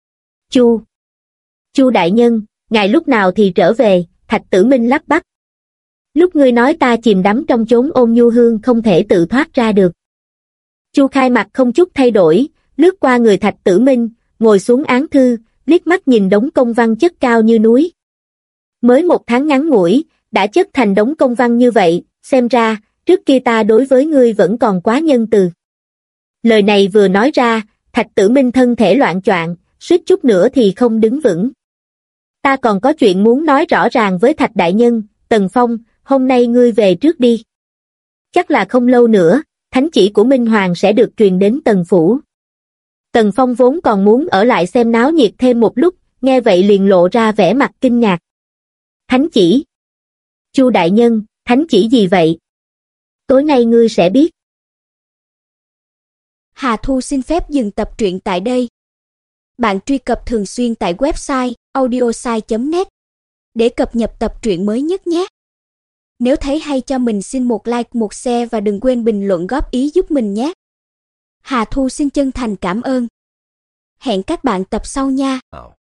Chu đại nhân, ngài lúc nào thì trở về? Thạch Tử Minh lắp bắp. Lúc ngươi nói ta chìm đắm trong chốn ôn nhu hương không thể tự thoát ra được. Chu Khai mặt không chút thay đổi, lướt qua người Thạch Tử Minh, ngồi xuống án thư, liếc mắt nhìn đống công văn chất cao như núi. Mới 1 tháng ngắn ngủi, đã chất thành đống công văn như vậy, xem ra, trước kia ta đối với ngươi vẫn còn quá nhân từ. Lời này vừa nói ra, Thạch Tử Minh thân thể loạng choạng, suýt chút nữa thì không đứng vững. Ta còn có chuyện muốn nói rõ ràng với Thạch đại nhân, Tần Phong, hôm nay ngươi về trước đi. Chắc là không lâu nữa, thánh chỉ của Minh Hoàng sẽ được truyền đến Tần Phủ. Tần Phong vốn còn muốn ở lại xem náo nhiệt thêm một lúc, nghe vậy liền lộ ra vẻ mặt kinh ngạc. Thánh chỉ? Chu đại nhân, thánh chỉ gì vậy? Tối nay ngươi sẽ biết. Hà Thu xin phép dừng tập truyện tại đây. Bạn truy cập thường xuyên tại website audiosai.net để cập nhật tập truyện mới nhất nhé. Nếu thấy hay cho mình xin một like, một share và đừng quên bình luận góp ý giúp mình nhé. Hà Thu xin chân thành cảm ơn. Hẹn các bạn tập sau nha.